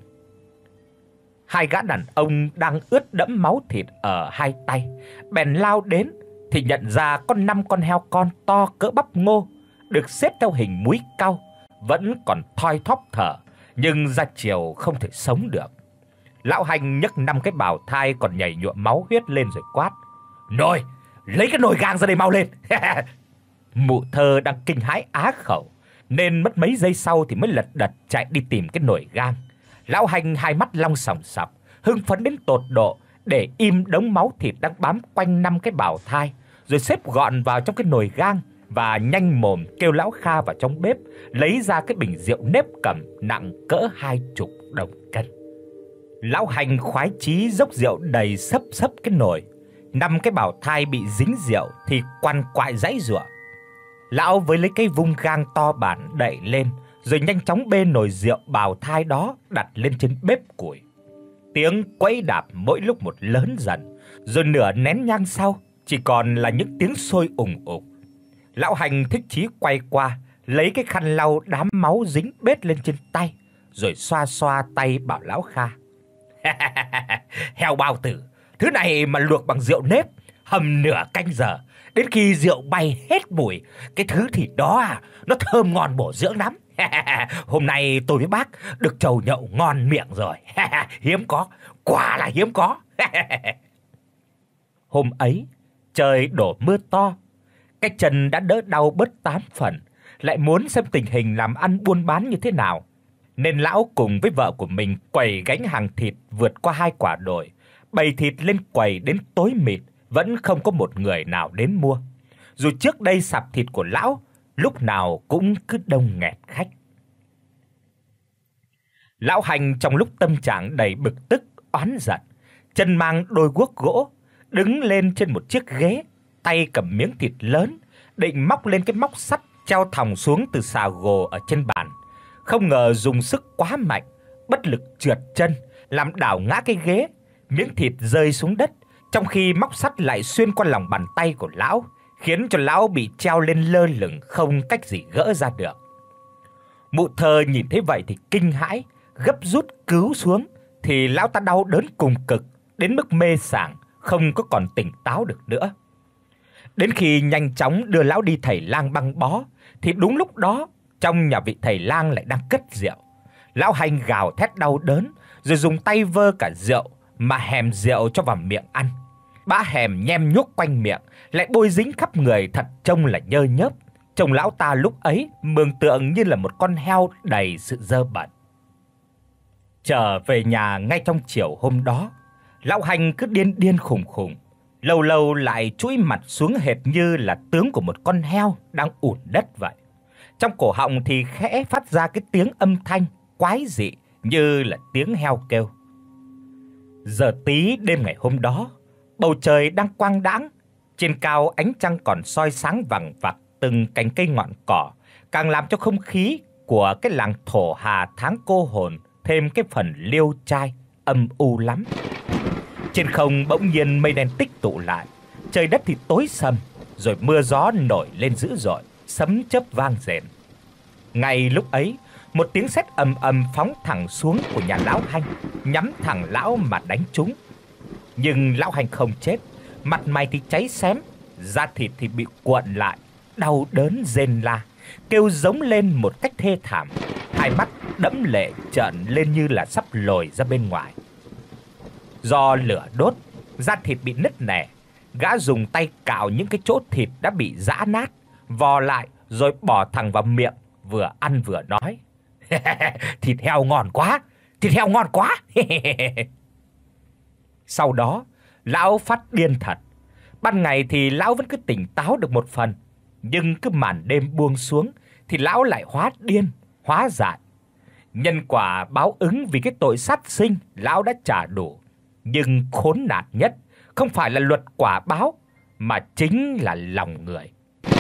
Hai gã đàn ông đang ướt đẫm máu thịt ở hai tay, bèn lao đến thì nhận ra có năm con heo con to cỡ bắp ngô, được xếp theo hình múi cau, vẫn còn thoi thóp thở, nhưng ra chiều không thể sống được. Lão Hành nhấc năm cái bào thai còn nhảy nhụa máu huyết lên rồi quát: "Nồi, lấy cái nồi gang ra đây mau lên!" Mụ Thơ đang kinh hãi á khẩu, nên mất mấy giây sau thì mới lật đật chạy đi tìm cái nồi gang. Lão Hành hai mắt long sòng sọc, hưng phấn đến tột độ, để im đống máu thịt đang bám quanh năm cái bào thai, rồi xếp gọn vào trong cái nồi gang và nhanh mồm kêu lão Kha vào trong bếp lấy ra cái bình rượu nếp cầm nặng cỡ hai chục đồng cân. Lão Hành khoái chí dốc rượu đầy sấp sấp cái nồi. Năm cái bào thai bị dính rượu thì quằn quại giãy giụa. Lão với lấy cái vung gang to bản đậy lên, rồi nhanh chóng bê nồi rượu bào thai đó đặt lên trên bếp củi. Tiếng quẫy đạp mỗi lúc một lớn dần, rồi nửa nén nhang sau chỉ còn là những tiếng sôi ùng ục. Lão Hành thích chí quay qua, lấy cái khăn lau đám máu dính bết lên trên tay, rồi xoa xoa tay bảo lão Kha: "Heo bao tử, thứ này mà luộc bằng rượu nếp, hầm nửa canh giờ, đến khi rượu bay hết mùi, cái thứ thịt đó à, nó thơm ngon bổ dưỡng lắm. Hôm nay tôi với bác được trầu nhậu ngon miệng rồi. Hiếm có, quả là hiếm có." Hôm ấy, trời đổ mưa to. Cái chân đã đỡ đau bớt tám phần, lại muốn xem tình hình làm ăn buôn bán như thế nào, nên lão cùng với vợ của mình quầy gánh hàng thịt vượt qua hai quả đồi, bày thịt lên quầy đến tối mịt, vẫn không có một người nào đến mua. Dù trước đây sạp thịt của lão lúc nào cũng cứ đông nghẹt khách. Lão Hành trong lúc tâm trạng đầy bực tức, oán giận, chân mang đôi guốc gỗ, đứng lên trên một chiếc ghế, tay cầm miếng thịt lớn, định móc lên cái móc sắt treo thòng xuống từ xà gồ ở trên bàn. Không ngờ dùng sức quá mạnh, bất lực trượt chân, làm đảo ngã cái ghế, miếng thịt rơi xuống đất, trong khi móc sắt lại xuyên qua lòng bàn tay của lão, khiến cho lão bị treo lên lơ lửng không cách gì gỡ ra được. Mụ Thơ nhìn thấy vậy thì kinh hãi, gấp rút cứu xuống thì lão ta đau đớn cùng cực đến mức mê sảng, không có còn tỉnh táo được nữa. Đến khi nhanh chóng đưa lão đi thầy lang băng bó thì đúng lúc đó, trong nhà vị thầy lang lại đang cất rượu. Lão Hành gào thét đau đớn rồi dùng tay vơ cả rượu mà hèm rượu cho vào miệng ăn. Bã hèm nhem nhuốc quanh miệng, lại bôi dính khắp người, thật trông là nhơ nhớp. Trông lão ta lúc ấy mường tượng như là một con heo đầy sự dơ bẩn. Trở về nhà ngay trong chiều hôm đó, lão Hành cứ điên điên khùng khùng, lâu lâu lại chúi mặt xuống hệt như là tướng của một con heo đang ủn đất vậy. Trong cổ họng thì khẽ phát ra cái tiếng âm thanh quái dị như là tiếng heo kêu. Giờ tí đêm ngày hôm đó, bầu trời đang quang đãng, trên cao ánh trăng còn soi sáng vằng vặc từng cành cây ngọn cỏ, càng làm cho không khí của cái làng Thổ Hà tháng cô hồn thêm cái phần liêu trai âm u lắm. Trên không bỗng nhiên mây đen tích tụ lại, trời đất thì tối sầm, rồi mưa gió nổi lên dữ dội, sấm chớp vang rền. Ngay lúc ấy, một tiếng sét ầm ầm phóng thẳng xuống của nhà lão Hành, nhắm thẳng lão mà đánh trúng. Nhưng lão Hành không chết, mặt mày thì cháy xém, da thịt thì bị cuộn lại, đau đớn rên la, kêu giống lên một cách thê thảm, hai mắt đẫm lệ trợn lên như là sắp lồi ra bên ngoài. Do lửa đốt, da thịt bị nứt nẻ, gã dùng tay cạo những cái chỗ thịt đã bị giã nát, vò lại rồi bỏ thẳng vào miệng, vừa ăn vừa nói: "Thịt heo ngon quá, thịt heo ngon quá." Sau đó, lão phát điên thật. Ban ngày thì lão vẫn cứ tỉnh táo được một phần, nhưng cứ màn đêm buông xuống thì lão lại hóa điên, hóa dại. Nhân quả báo ứng vì cái tội sát sinh lão đã trả đủ, nhưng khốn nạn nhất không phải là luật quả báo mà chính là lòng người.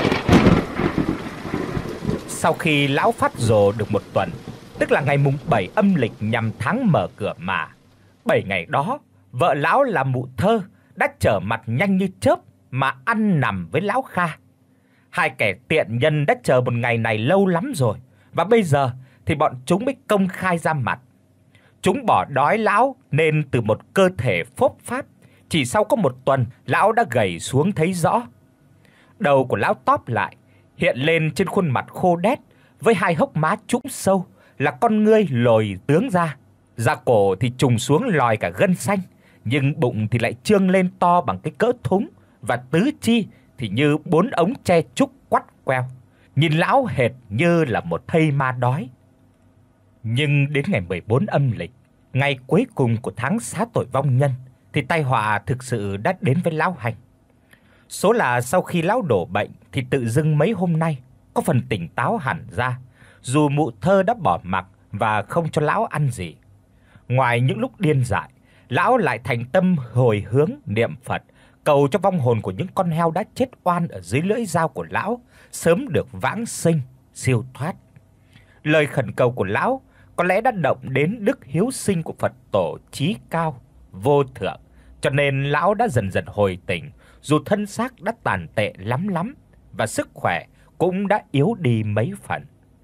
Sau khi lão phát rồ được một tuần, tức là ngày mùng bảy âm lịch nhằm tháng mở cửa mà, bảy ngày đó, vợ lão là Mụ Thơ đã trở mặt nhanh như chớp mà ăn nằm với lão Kha. Hai kẻ tiện nhân đã chờ một ngày này lâu lắm rồi, và bây giờ thì bọn chúng mới công khai ra mặt. Chúng bỏ đói lão nên từ một cơ thể phốp pháp, chỉ sau có một tuần lão đã gầy xuống thấy rõ. Đầu của lão tóp lại, hiện lên trên khuôn mặt khô đét với hai hốc má trũng sâu là con ngươi lồi tướng ra. Da cổ thì trùng xuống lòi cả gân xanh, nhưng bụng thì lại trương lên to bằng cái cỡ thúng, và tứ chi thì như bốn ống tre trúc quắt queo. Nhìn lão hệt như là một thây ma đói. Nhưng đến ngày mười bốn âm lịch, ngày cuối cùng của tháng xá tội vong nhân, thì tai họa thực sự đã đến với lão Hành. Số là sau khi lão đổ bệnh thì tự dưng mấy hôm nay có phần tỉnh táo hẳn ra, dù Mụ Thơ đã bỏ mặc và không cho lão ăn gì. Ngoài những lúc điên dại, lão lại thành tâm hồi hướng niệm Phật, cầu cho vong hồn của những con heo đã chết oan ở dưới lưỡi dao của lão sớm được vãng sinh, siêu thoát. Lời khẩn cầu của lão có lẽ đã động đến đức hiếu sinh của Phật tổ chí cao, vô thượng, cho nên lão đã dần dần hồi tỉnh, dù thân xác đã tàn tệ lắm lắm và sức khỏe cũng đã yếu đi mấy phần.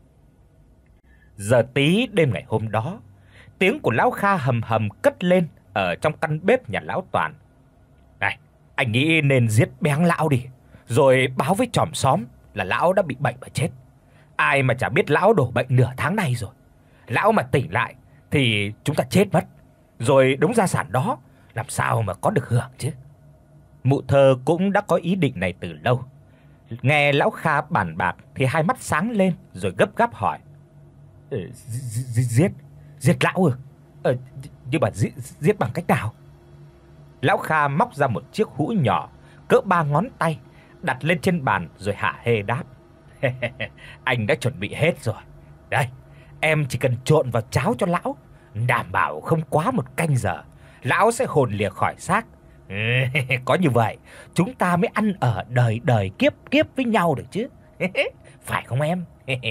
Giờ tí đêm ngày hôm đó, tiếng của lão Kha hầm hầm cất lên ở trong căn bếp nhà lão Toàn. "Này, anh nghĩ nên giết béng lão đi, rồi báo với chòm xóm là lão đã bị bệnh mà chết. Ai mà chả biết lão đổ bệnh nửa tháng nay rồi. Lão mà tỉnh lại thì chúng ta chết mất, rồi đống gia sản đó làm sao mà có được hưởng chứ." Mụ Thơ cũng đã có ý định này từ lâu. Nghe lão Kha bàn bạc thì hai mắt sáng lên rồi gấp gáp hỏi: "Ờ, giết, giết lão à? Ờ, nhưng mà giết, giết bằng cách nào?" Lão Kha móc ra một chiếc hũ nhỏ cỡ ba ngón tay, đặt lên trên bàn rồi hả hê đáp: "Anh đã chuẩn bị hết rồi. Đây, em chỉ cần trộn vào cháo cho lão, đảm bảo không quá một canh giờ, lão sẽ hồn lìa khỏi xác. Có như vậy, chúng ta mới ăn ở đời đời kiếp kiếp với nhau được chứ. Phải không em?"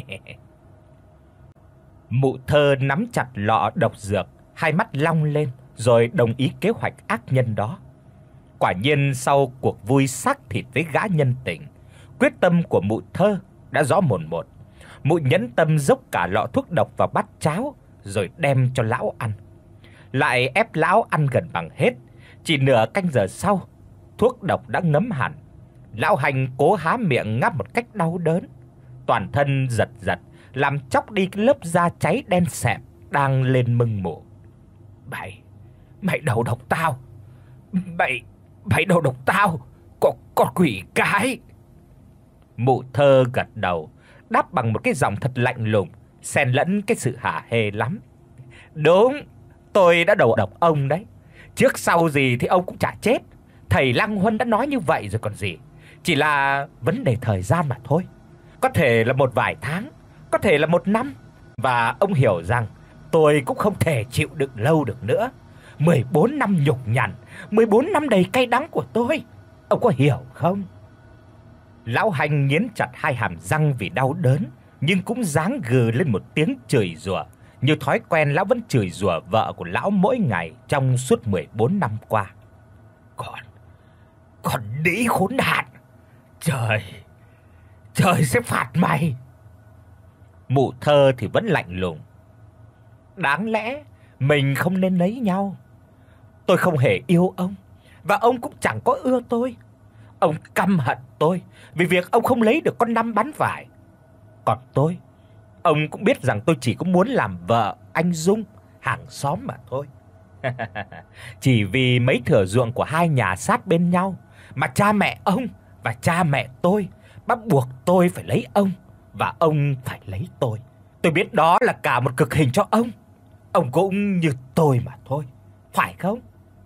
Mụ Thơ nắm chặt lọ độc dược, hai mắt long lên rồi đồng ý kế hoạch ác nhân đó. Quả nhiên sau cuộc vui xác thịt với gã nhân tình, quyết tâm của Mụ Thơ đã rõ mồn một. Mụ nhẫn tâm dốc cả lọ thuốc độc vào bát cháo rồi đem cho lão ăn. lại ép lão ăn gần bằng hết. Chỉ nửa canh giờ sau, thuốc độc đã ngấm hẳn. Lão Hành cố há miệng ngáp một cách đau đớn, toàn thân giật giật, làm chóc đi cái lớp da cháy đen sạm đang lên mưng mủ. "Mày, mày đầu độc tao. Mày, mày đầu độc tao, con con quỷ cái." Mụ Thơ gật đầu, đáp bằng một cái giọng thật lạnh lùng, xen lẫn cái sự hả hê lắm. "Đúng, tôi đã đầu độc ông đấy. Trước sau gì thì ông cũng chả chết. Thầy Lăng Huân đã nói như vậy rồi còn gì. Chỉ là vấn đề thời gian mà thôi. Có thể là một vài tháng, có thể là một năm. Và ông hiểu rằng tôi cũng không thể chịu đựng lâu được nữa. mười bốn năm nhục nhằn, mười bốn năm đầy cay đắng của tôi. Ông có hiểu không?" Lão Hành nghiến chặt hai hàm răng vì đau đớn, nhưng cũng ráng gừ lên một tiếng chửi rủa. Như thói quen, lão vẫn chửi rủa vợ của lão mỗi ngày trong suốt mười bốn năm qua. "Còn, còn đĩ khốn nạn. Trời, trời sẽ phạt mày." Mụ Thơ thì vẫn lạnh lùng. "Đáng lẽ mình không nên lấy nhau. Tôi không hề yêu ông, và ông cũng chẳng có ưa tôi. Ông căm hận tôi vì việc ông không lấy được con năm bán vải. Còn tôi, ông cũng biết rằng tôi chỉ có muốn làm vợ anh Dung, hàng xóm mà thôi. Chỉ vì mấy thửa ruộng của hai nhà sát bên nhau mà cha mẹ ông và cha mẹ tôi bắt buộc tôi phải lấy ông và ông phải lấy tôi. Tôi biết đó là cả một cực hình cho ông. Ông cũng như tôi mà thôi, phải không?"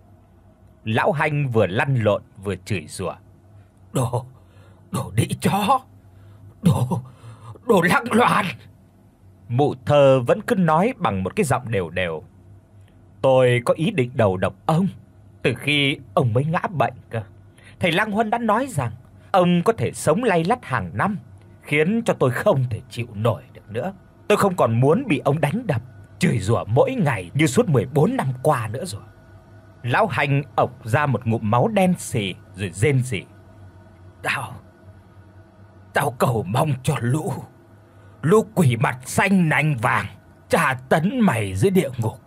Lão Hành vừa lăn lộn vừa chửi rủa. "Đồ, đồ đĩ chó, đồ, đồ lăng loàn." Mụ Thơ vẫn cứ nói bằng một cái giọng đều đều. "Tôi có ý định đầu độc ông từ khi ông mới ngã bệnh cơ. Thầy Lăng Huân đã nói rằng ông có thể sống lay lắt hàng năm, khiến cho tôi không thể chịu nổi được nữa. Tôi không còn muốn bị ông đánh đập, chửi rủa mỗi ngày như suốt mười bốn năm qua nữa rồi." Lão Hành ộc ra một ngụm máu đen sì rồi rên rỉ. "Tao, tao cầu mong cho lũ, lũ quỷ mặt xanh nanh vàng tra tấn mày dưới địa ngục."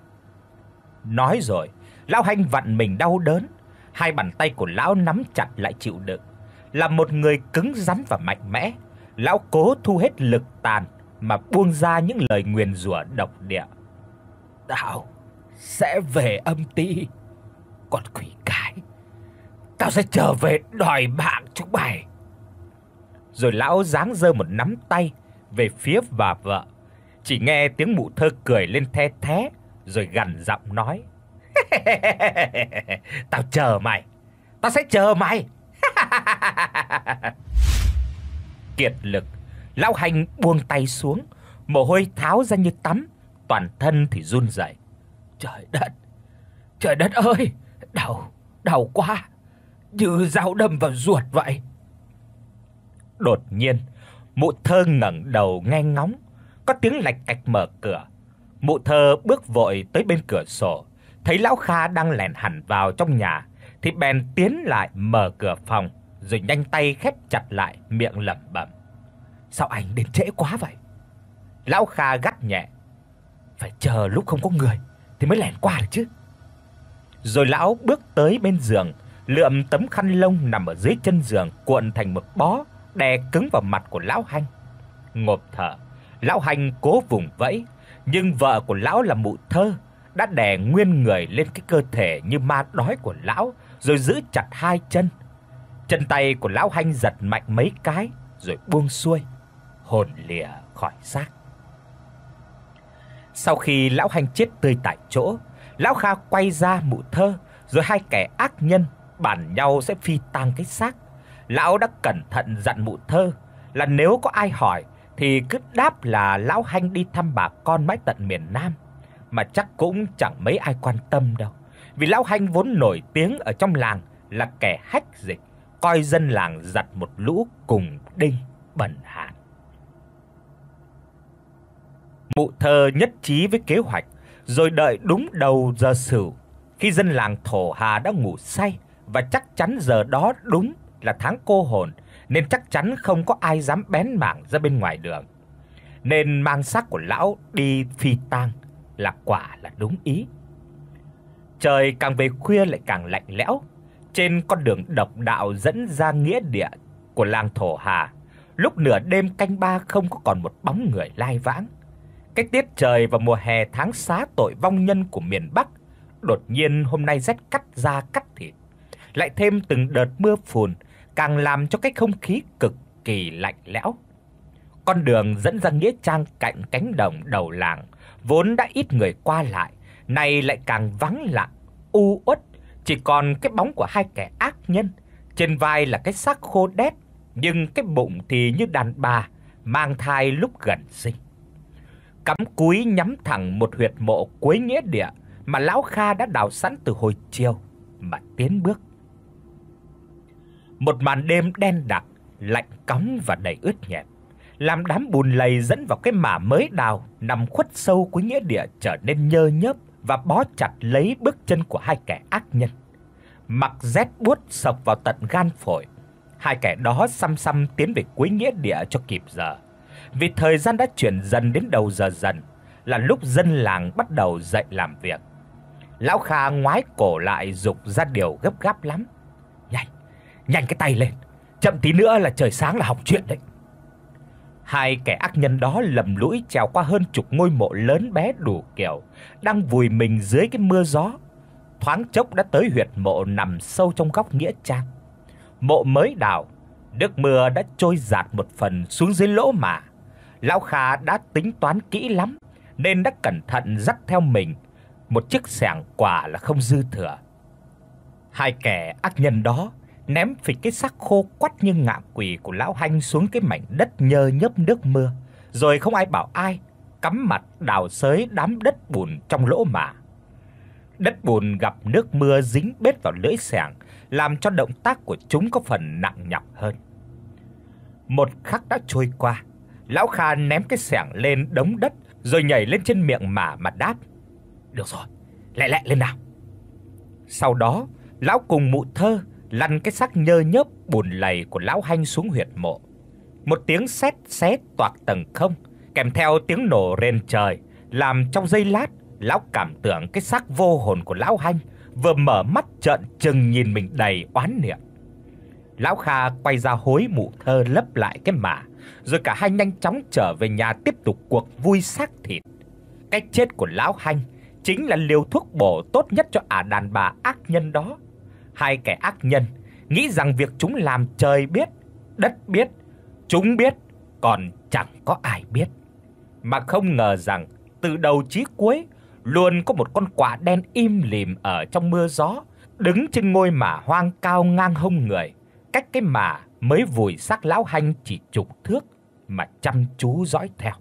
Nói rồi, lão Hành vặn mình đau đớn, hai bàn tay của lão nắm chặt lại chịu đựng. Là một người cứng rắn và mạnh mẽ, lão cố thu hết lực tàn mà buông ra những lời nguyền rủa độc địa. "Tao sẽ về âm ty, còn quỷ cái, tao sẽ trở về đòi mạng chúng mày." Rồi lão giáng giơ một nắm tay về phía bà vợ. Chỉ nghe tiếng Mụ Thơ cười lên the thé rồi gằn giọng nói: "Tao chờ mày, tao sẽ chờ mày." Kiệt lực, lão Hành buông tay xuống, mồ hôi tháo ra như tắm, toàn thân thì run rẩy. "Trời đất, trời đất ơi, đau, đau quá, như dao đâm vào ruột vậy." Đột nhiên, Mụ Thơ ngẩng đầu nghe ngóng, có tiếng lạch cạch mở cửa. Mụ Thơ bước vội tới bên cửa sổ, thấy lão Kha đang lẻn hẳn vào trong nhà thì bèn tiến lại mở cửa phòng, rồi nhanh tay khép chặt lại, miệng lẩm bẩm: "Sao anh đến trễ quá vậy?" Lão Kha gắt nhẹ: "Phải chờ lúc không có người thì mới lẻn qua được chứ." Rồi lão bước tới bên giường, lượm tấm khăn lông nằm ở dưới chân giường cuộn thành một bó, đè cứng vào mặt của lão Hành. Ngộp thở, lão Hành cố vùng vẫy, nhưng vợ của lão là Mụ Thơ đã đè nguyên người lên cái cơ thể như ma đói của lão, rồi giữ chặt hai chân. Chân tay của lão Hành giật mạnh mấy cái rồi buông xuôi, hồn lìa khỏi xác. Sau khi lão Hành chết tươi tại chỗ, lão Kha quay ra Mụ Thơ, rồi hai kẻ ác nhân bàn nhau sẽ phi tang cái xác. Lão đã cẩn thận dặn Mụ Thơ là nếu có ai hỏi thì cứ đáp là lão Hành đi thăm bà con mãi tận miền Nam, mà chắc cũng chẳng mấy ai quan tâm đâu, vì lão Hành vốn nổi tiếng ở trong làng là kẻ hách dịch, coi dân làng giặt một lũ cùng đinh bần hàn. Mụ Thơ nhất trí với kế hoạch, rồi đợi đúng đầu giờ sửu, khi dân làng Thổ Hà đã ngủ say và chắc chắn giờ đó đúng là tháng cô hồn, nên chắc chắn không có ai dám bén mảng ra bên ngoài đường. Nên mang xác của lão đi phi tang là quả là đúng ý. Trời càng về khuya lại càng lạnh lẽo. Trên con đường độc đạo dẫn ra nghĩa địa của làng Thổ Hà, lúc nửa đêm canh ba không có còn một bóng người lai vãng. Cái tiết trời vào mùa hè tháng xá tội vong nhân của miền Bắc, đột nhiên hôm nay rét cắt da cắt thịt, lại thêm từng đợt mưa phùn, càng làm cho cái không khí cực kỳ lạnh lẽo. Con đường dẫn ra nghĩa trang cạnh cánh đồng đầu làng vốn đã ít người qua lại, nay lại càng vắng lặng, u uất, chỉ còn cái bóng của hai kẻ ác nhân. Trên vai là cái xác khô đét, nhưng cái bụng thì như đàn bà mang thai lúc gần sinh. Cắm cúi nhắm thẳng một huyệt mộ cuối nghĩa địa mà lão Kha đã đào sẵn từ hồi chiều mà tiến bước. Một màn đêm đen đặc, lạnh cóng và đầy ướt nhẹp, làm đám bùn lầy dẫn vào cái mả mới đào nằm khuất sâu cuối nghĩa địa trở nên nhơ nhớp và bó chặt lấy bước chân của hai kẻ ác nhân. Mặc rét buốt sộc vào tận gan phổi, hai kẻ đó xăm xăm tiến về cuối nghĩa địa cho kịp giờ. Vì thời gian đã chuyển dần đến đầu giờ dần, là lúc dân làng bắt đầu dậy làm việc. Lão Kha ngoái cổ lại giục ra điều gấp gáp lắm: "Nhanh, nhanh cái tay lên, chậm tí nữa là trời sáng là hỏng chuyện đấy." Hai kẻ ác nhân đó lầm lũi trèo qua hơn chục ngôi mộ lớn bé đủ kiểu, đang vùi mình dưới cái mưa gió. Thoáng chốc đã tới huyệt mộ nằm sâu trong góc nghĩa trang. Mộ mới đào, nước mưa đã trôi dạt một phần xuống dưới lỗ mả. Lão Kha đã tính toán kỹ lắm nên đã cẩn thận dắt theo mình một chiếc xẻng quả là không dư thừa. Hai kẻ ác nhân đó ném phịch cái xác khô quắt như ngạ quỷ của lão Hanh xuống cái mảnh đất nhơ nhớp nước mưa, rồi không ai bảo ai cắm mặt đào xới đám đất bùn trong lỗ mả. Đất bùn gặp nước mưa dính bết vào lưỡi xẻng, làm cho động tác của chúng có phần nặng nhọc hơn. Một khắc đã trôi qua, lão Kha ném cái xẻng lên đống đất rồi nhảy lên trên miệng mả mà đáp: "Được rồi, lẹ lẹ lên nào." Sau đó, lão cùng mụ Thơ lăn cái xác nhơ nhớp bùn lầy của lão Hanh xuống huyệt mộ. Một tiếng sét xé toạc tầng không, kèm theo tiếng nổ rền trời, làm trong giây lát, lão cảm tưởng cái xác vô hồn của lão Hanh vừa mở mắt trợn trừng nhìn mình đầy oán niệm. Lão Kha quay ra hối mụ Thơ lấp lại cái mả, rồi cả hai nhanh chóng trở về nhà tiếp tục cuộc vui xác thịt. Cái chết của lão Hanh chính là liều thuốc bổ tốt nhất cho ả đàn bà ác nhân đó. Hai kẻ ác nhân nghĩ rằng việc chúng làm trời biết, đất biết, chúng biết, còn chẳng có ai biết. Mà không ngờ rằng từ đầu chí cuối luôn có một con quạ đen im lìm ở trong mưa gió, đứng trên ngôi mả hoang cao ngang hông người, cách cái mả mới vùi xác lão Hanh chỉ chục thước mà chăm chú dõi theo.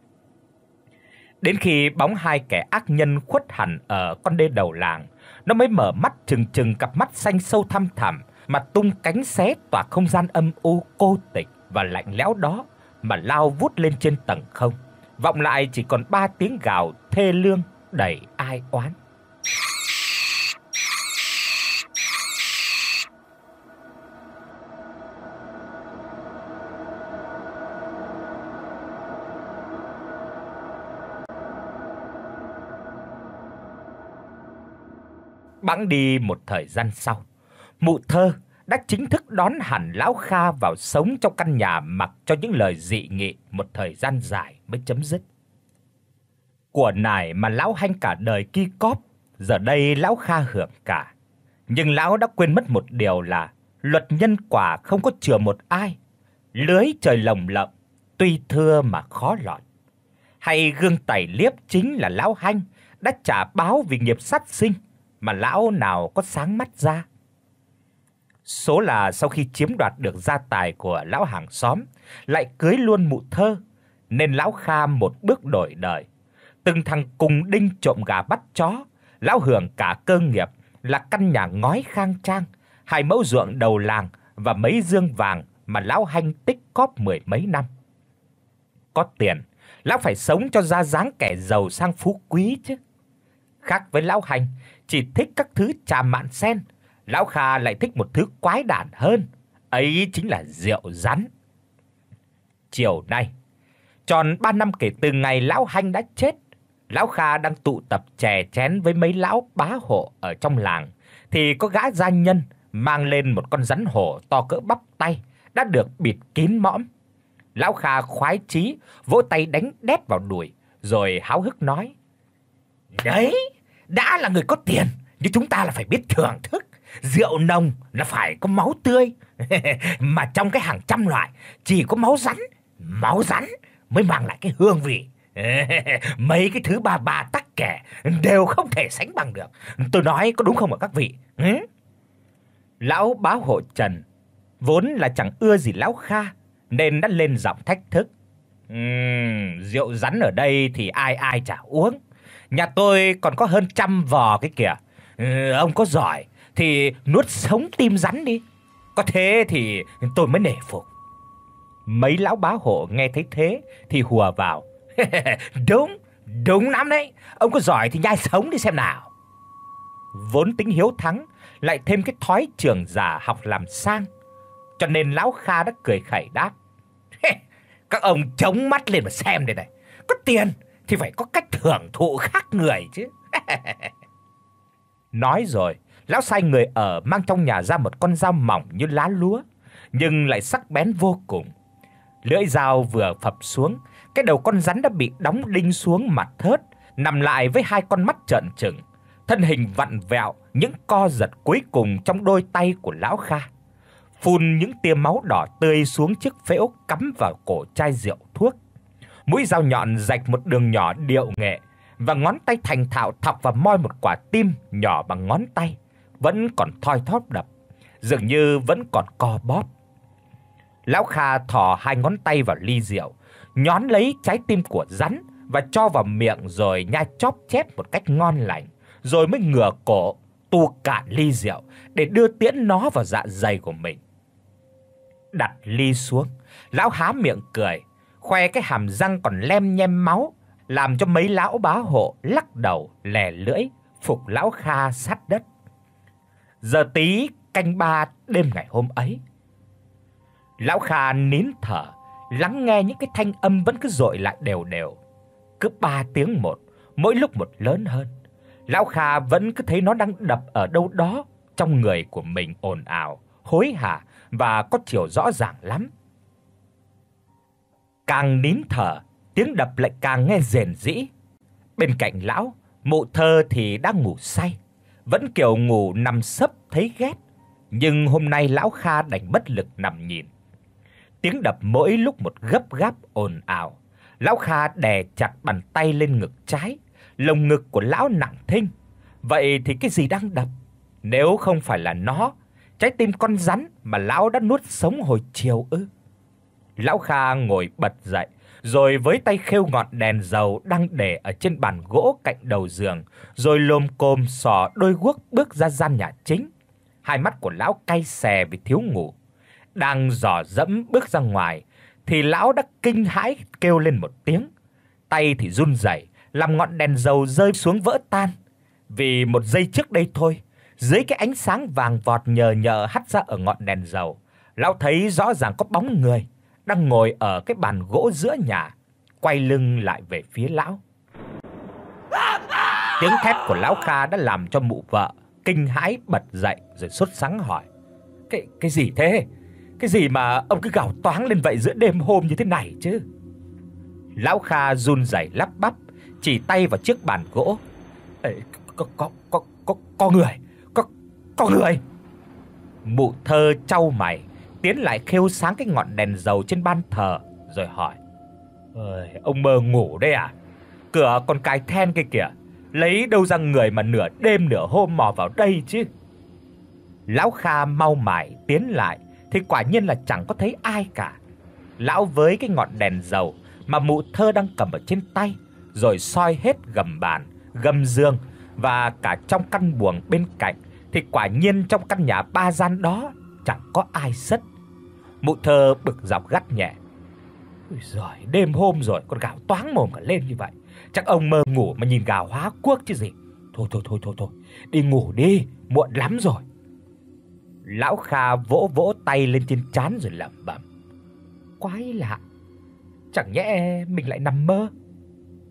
Đến khi bóng hai kẻ ác nhân khuất hẳn ở con đê đầu làng, nó mới mở mắt trừng trừng cặp mắt xanh sâu thăm thẳm mà tung cánh xé toạc không gian âm u cô tịch và lạnh lẽo đó mà lao vút lên trên tầng không. Vọng lại chỉ còn ba tiếng gào thê lương đầy ai oán. Bẵng đi một thời gian sau, mụ Thơ đã chính thức đón hẳn lão Kha vào sống trong căn nhà mặc cho những lời dị nghị một thời gian dài mới chấm dứt. Của nải mà lão Hanh cả đời ki cóp, giờ đây lão Kha hưởng cả. Nhưng lão đã quên mất một điều là luật nhân quả không có chừa một ai. Lưới trời lồng lộng, tuy thưa mà khó lọt. Hay gương tẩy liếp chính là lão Hanh đã trả báo vì nghiệp sát sinh, mà lão nào có sáng mắt ra. Số là sau khi chiếm đoạt được gia tài của lão hàng xóm, lại cưới luôn mụ Thơ, nên lão Kha một bước đổi đời. Từng thằng cùng đinh trộm gà bắt chó, lão hưởng cả cơ nghiệp là căn nhà ngói khang trang, hai mẫu ruộng đầu làng và mấy dương vàng mà lão Hanh tích cóp mười mấy năm. Có tiền, lão phải sống cho ra dáng kẻ giàu sang phú quý chứ. Khác với lão Hanh chỉ thích các thứ trà mạn sen, lão Kha lại thích một thứ quái đản hơn, ấy chính là rượu rắn. Chiều nay, tròn ba năm kể từ ngày lão Hanh đã chết, Lão Kha đang tụ tập chè chén với mấy lão bá hộ ở trong làng thì có gã gia nhân mang lên một con rắn hổ to cỡ bắp tay đã được bịt kín mõm. Lão Kha khoái chí vỗ tay đánh đét vào đùi rồi háo hức nói: "Đấy, đã là người có tiền, nhưng chúng ta là phải biết thưởng thức. Rượu nồng là phải có máu tươi, mà trong cái hàng trăm loại chỉ có máu rắn, máu rắn mới mang lại cái hương vị. Mấy cái thứ ba ba tắc kè đều không thể sánh bằng được. Tôi nói có đúng không ạ các vị?" Ừ? Lão bá hộ Trần vốn là chẳng ưa gì lão Kha nên đã lên giọng thách thức: "Ừm, rượu rắn ở đây thì ai ai chả uống. Nhà tôi còn có hơn trăm vò cái kìa. Ừ, ông có giỏi thì nuốt sống tim rắn đi. Có thế thì tôi mới nể phục." Mấy lão bá hộ nghe thấy thế thì hùa vào: "Đúng, đúng lắm đấy. Ông có giỏi thì nhai sống đi xem nào." Vốn tính hiếu thắng, lại thêm cái thói trưởng giả học làm sang, cho nên lão Kha đã cười khẩy đáp: "Các ông chống mắt lên mà xem đây này. Có tiền thì phải có cách thưởng thụ khác người chứ." Nói rồi, lão sai người ở mang trong nhà ra một con dao mỏng như lá lúa, nhưng lại sắc bén vô cùng. Lưỡi dao vừa phập xuống, cái đầu con rắn đã bị đóng đinh xuống mặt thớt, nằm lại với hai con mắt trợn trừng, thân hình vặn vẹo, những co giật cuối cùng trong đôi tay của lão Kha, phun những tia máu đỏ tươi xuống chiếc phễu cắm vào cổ chai rượu thuốc. Mũi dao nhọn rạch một đường nhỏ điệu nghệ, và ngón tay thành thạo thọc vào moi một quả tim nhỏ bằng ngón tay, vẫn còn thoi thóp đập, dường như vẫn còn co bóp. Lão Kha thò hai ngón tay vào ly rượu, nhón lấy trái tim của rắn và cho vào miệng rồi nhai chóp chép một cách ngon lành, rồi mới ngửa cổ tu cạn ly rượu để đưa tiễn nó vào dạ dày của mình. Đặt ly xuống, lão há miệng cười, khoe cái hàm răng còn lem nhem máu, làm cho mấy lão bá hộ lắc đầu lè lưỡi phục lão Kha sát đất. Giờ tí canh ba đêm ngày hôm ấy, lão Kha nín thở, lắng nghe những cái thanh âm vẫn cứ dội lại đều đều, cứ ba tiếng một, mỗi lúc một lớn hơn. Lão Kha vẫn cứ thấy nó đang đập ở đâu đó trong người của mình ồn ào, hối hả và có chiều rõ ràng lắm. Càng nín thở, tiếng đập lại càng nghe rền rĩ. Bên cạnh lão, Mụ Thơ thì đang ngủ say, vẫn kiểu ngủ nằm sấp thấy ghét, nhưng hôm nay lão Kha đành bất lực nằm nhìn. Tiếng đập mỗi lúc một gấp gáp ồn ào. Lão Kha đè chặt bàn tay lên ngực trái, lồng ngực của lão nặng thinh. Vậy thì cái gì đang đập? Nếu không phải là nó, trái tim con rắn mà lão đã nuốt sống hồi chiều ư? Lão Kha ngồi bật dậy, rồi với tay khêu ngọn đèn dầu đang để ở trên bàn gỗ cạnh đầu giường, rồi lồm cồm xỏ đôi guốc bước ra gian nhà chính. Hai mắt của lão cay xè vì thiếu ngủ. Đang dò dẫm bước ra ngoài thì lão đã kinh hãi kêu lên một tiếng. Tay thì run rẩy, làm ngọn đèn dầu rơi xuống vỡ tan. Vì một giây trước đây thôi, dưới cái ánh sáng vàng vọt nhờ nhờ hắt ra ở ngọn đèn dầu, lão thấy rõ ràng có bóng người đang ngồi ở cái bàn gỗ giữa nhà, quay lưng lại về phía lão. Tiếng thét của lão Kha đã làm cho mụ vợ kinh hãi bật dậy rồi sốt sắng hỏi: "Cái cái gì thế? Cái gì mà ông cứ gào toáng lên vậy giữa đêm hôm như thế này chứ?" Lão Kha run rẩy lắp bắp, chỉ tay vào chiếc bàn gỗ. "Ê, có có có có có người, có có người." Mụ Thơ chau mày, tiến lại khêu sáng cái ngọn đèn dầu trên ban thờ rồi hỏi: "Ơi, ông mơ ngủ đấy à? Cửa còn cài then kia kìa, lấy đâu ra người mà nửa đêm nửa hôm mò vào đây chứ?" Lão Kha mau mải tiến lại thì quả nhiên là chẳng có thấy ai cả. Lão với cái ngọn đèn dầu mà mụ Thơ đang cầm ở trên tay, rồi soi hết gầm bàn, gầm giường và cả trong căn buồng bên cạnh, thì quả nhiên trong căn nhà ba gian đó chẳng có ai sất. Mụ Thơ bực dọc gắt nhẹ: "Ôi giời, đêm hôm rồi còn gào toáng mồm cả lên như vậy. Chắc ông mơ ngủ mà nhìn gào hóa cuốc chứ gì. Thôi thôi thôi thôi thôi, đi ngủ đi, muộn lắm rồi." Lão Kha vỗ vỗ tay lên trên trán rồi lẩm bẩm: "Quái lạ, chẳng nhẽ mình lại nằm mơ."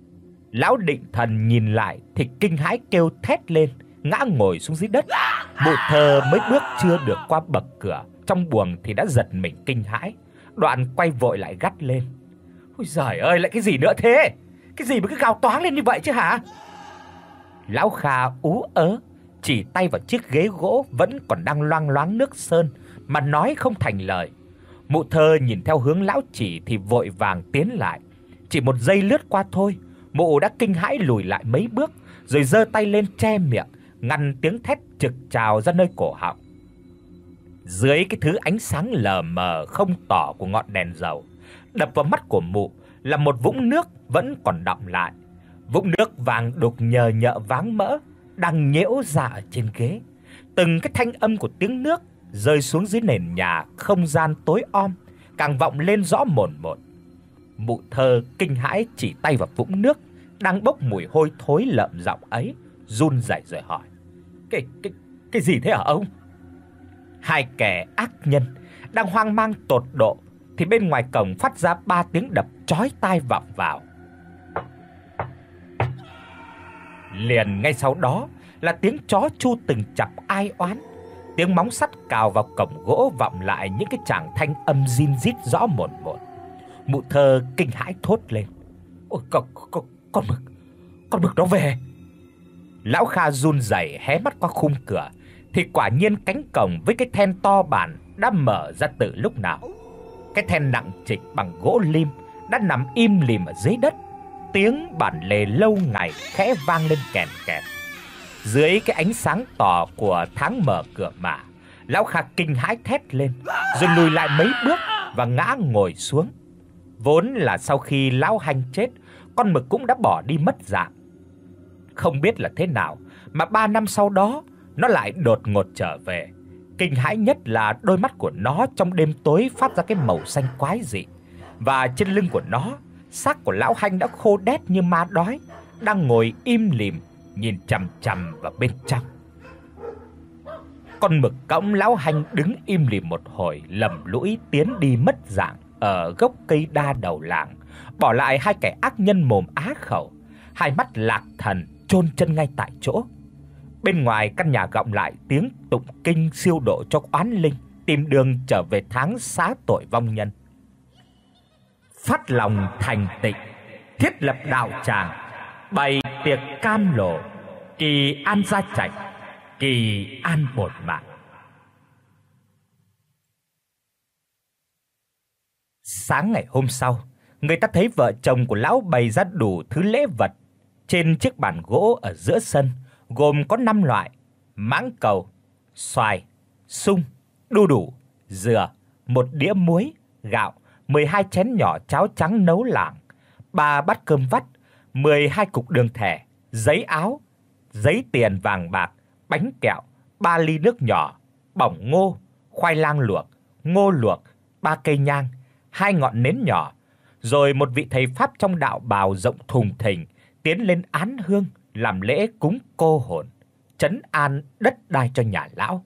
Lão định thần nhìn lại thì kinh hãi kêu thét lên, ngã ngồi xuống dưới đất. Mụ Thơ mới bước chưa được qua bậc cửa trong buồng thì đã giật mình kinh hãi, đoạn quay vội lại gắt lên: "Ôi giời ơi, lại cái gì nữa thế? Cái gì mà cứ gào toáng lên như vậy chứ hả?" Lão Kha ú ớ chỉ tay vào chiếc ghế gỗ vẫn còn đang loang loáng nước sơn mà nói không thành lời. Mụ Thơ nhìn theo hướng lão chỉ thì vội vàng tiến lại. Chỉ một giây lướt qua thôi, mụ đã kinh hãi lùi lại mấy bước, rồi giơ tay lên che miệng, ngăn tiếng thét trực trào ra nơi cổ họng. Dưới cái thứ ánh sáng lờ mờ không tỏ của ngọn đèn dầu, đập vào mắt của mụ là một vũng nước vẫn còn đọng lại. Vũng nước vàng đục nhờ nhợ váng mỡ đang nhễu ra ở trên ghế. Từng cái thanh âm của tiếng nước rơi xuống dưới nền nhà không gian tối om càng vọng lên rõ mồn một. Mụ Thơ kinh hãi chỉ tay vào vũng nước đang bốc mùi hôi thối lợm giọng ấy, run rẩy rồi hỏi: "Cái cái cái gì thế hả ông?" Hai kẻ ác nhân đang hoang mang tột độ thì bên ngoài cổng phát ra ba tiếng đập chói tai vọng vào. Liền ngay sau đó là tiếng chó chu từng chập ai oán, tiếng móng sắt cào vào cổng gỗ vọng lại những cái tràng thanh âm rin rít rõ mồn một. Mụ Thơ kinh hãi thốt lên: "Ôi con con con mực, con mực nó về." Lão Kha run rẩy hé mắt qua khung cửa thì quả nhiên cánh cổng với cái then to bản đã mở ra từ lúc nào. Cái then nặng trịch bằng gỗ lim đã nằm im lìm ở dưới đất. Tiếng bản lề lâu ngày khẽ vang lên kèn kẹt. Dưới cái ánh sáng tỏ của tháng mở cửa mả, lão Kha kinh hãi thét lên, rồi lùi lại mấy bước và ngã ngồi xuống. Vốn là sau khi lão Hanh chết, con mực cũng đã bỏ đi mất dạng. Không biết là thế nào mà ba năm sau đó nó lại đột ngột trở về. Kinh hãi nhất là đôi mắt của nó trong đêm tối phát ra cái màu xanh quái dị, và trên lưng của nó, xác của lão Hanh đã khô đét như ma đói, đang ngồi im lìm nhìn chằm chằm vào bên trong. Con mực cõng lão Hanh đứng im lìm một hồi, lầm lũi tiến đi mất dạng ở gốc cây đa đầu làng, bỏ lại hai kẻ ác nhân mồm á khẩu, hai mắt lạc thần chôn chân ngay tại chỗ. Bên ngoài căn nhà gọng lại tiếng tụng kinh siêu độ cho oán linh tìm đường trở về tháng xá tội vong nhân. Phát lòng thành tịnh, thiết lập đạo tràng, bày tiệc cam lộ, kỳ an gia trạch, kỳ an bổn mạng. Sáng ngày hôm sau, người ta thấy vợ chồng của lão bày ra đủ thứ lễ vật trên chiếc bàn gỗ ở giữa sân, gồm có năm loại: mãng cầu, xoài, sung, đu đủ, dừa, một đĩa muối, gạo, mười hai chén nhỏ cháo trắng nấu lảng, ba bát cơm vắt, mười hai cục đường thẻ, giấy áo, giấy tiền vàng bạc, bánh kẹo, ba ly nước nhỏ, bỏng ngô, khoai lang luộc, ngô luộc, ba cây nhang, hai ngọn nến nhỏ, rồi một vị thầy pháp trong đạo bào rộng thùng thình tiến lên án hương làm lễ cúng cô hồn, trấn an đất đai cho nhà lão.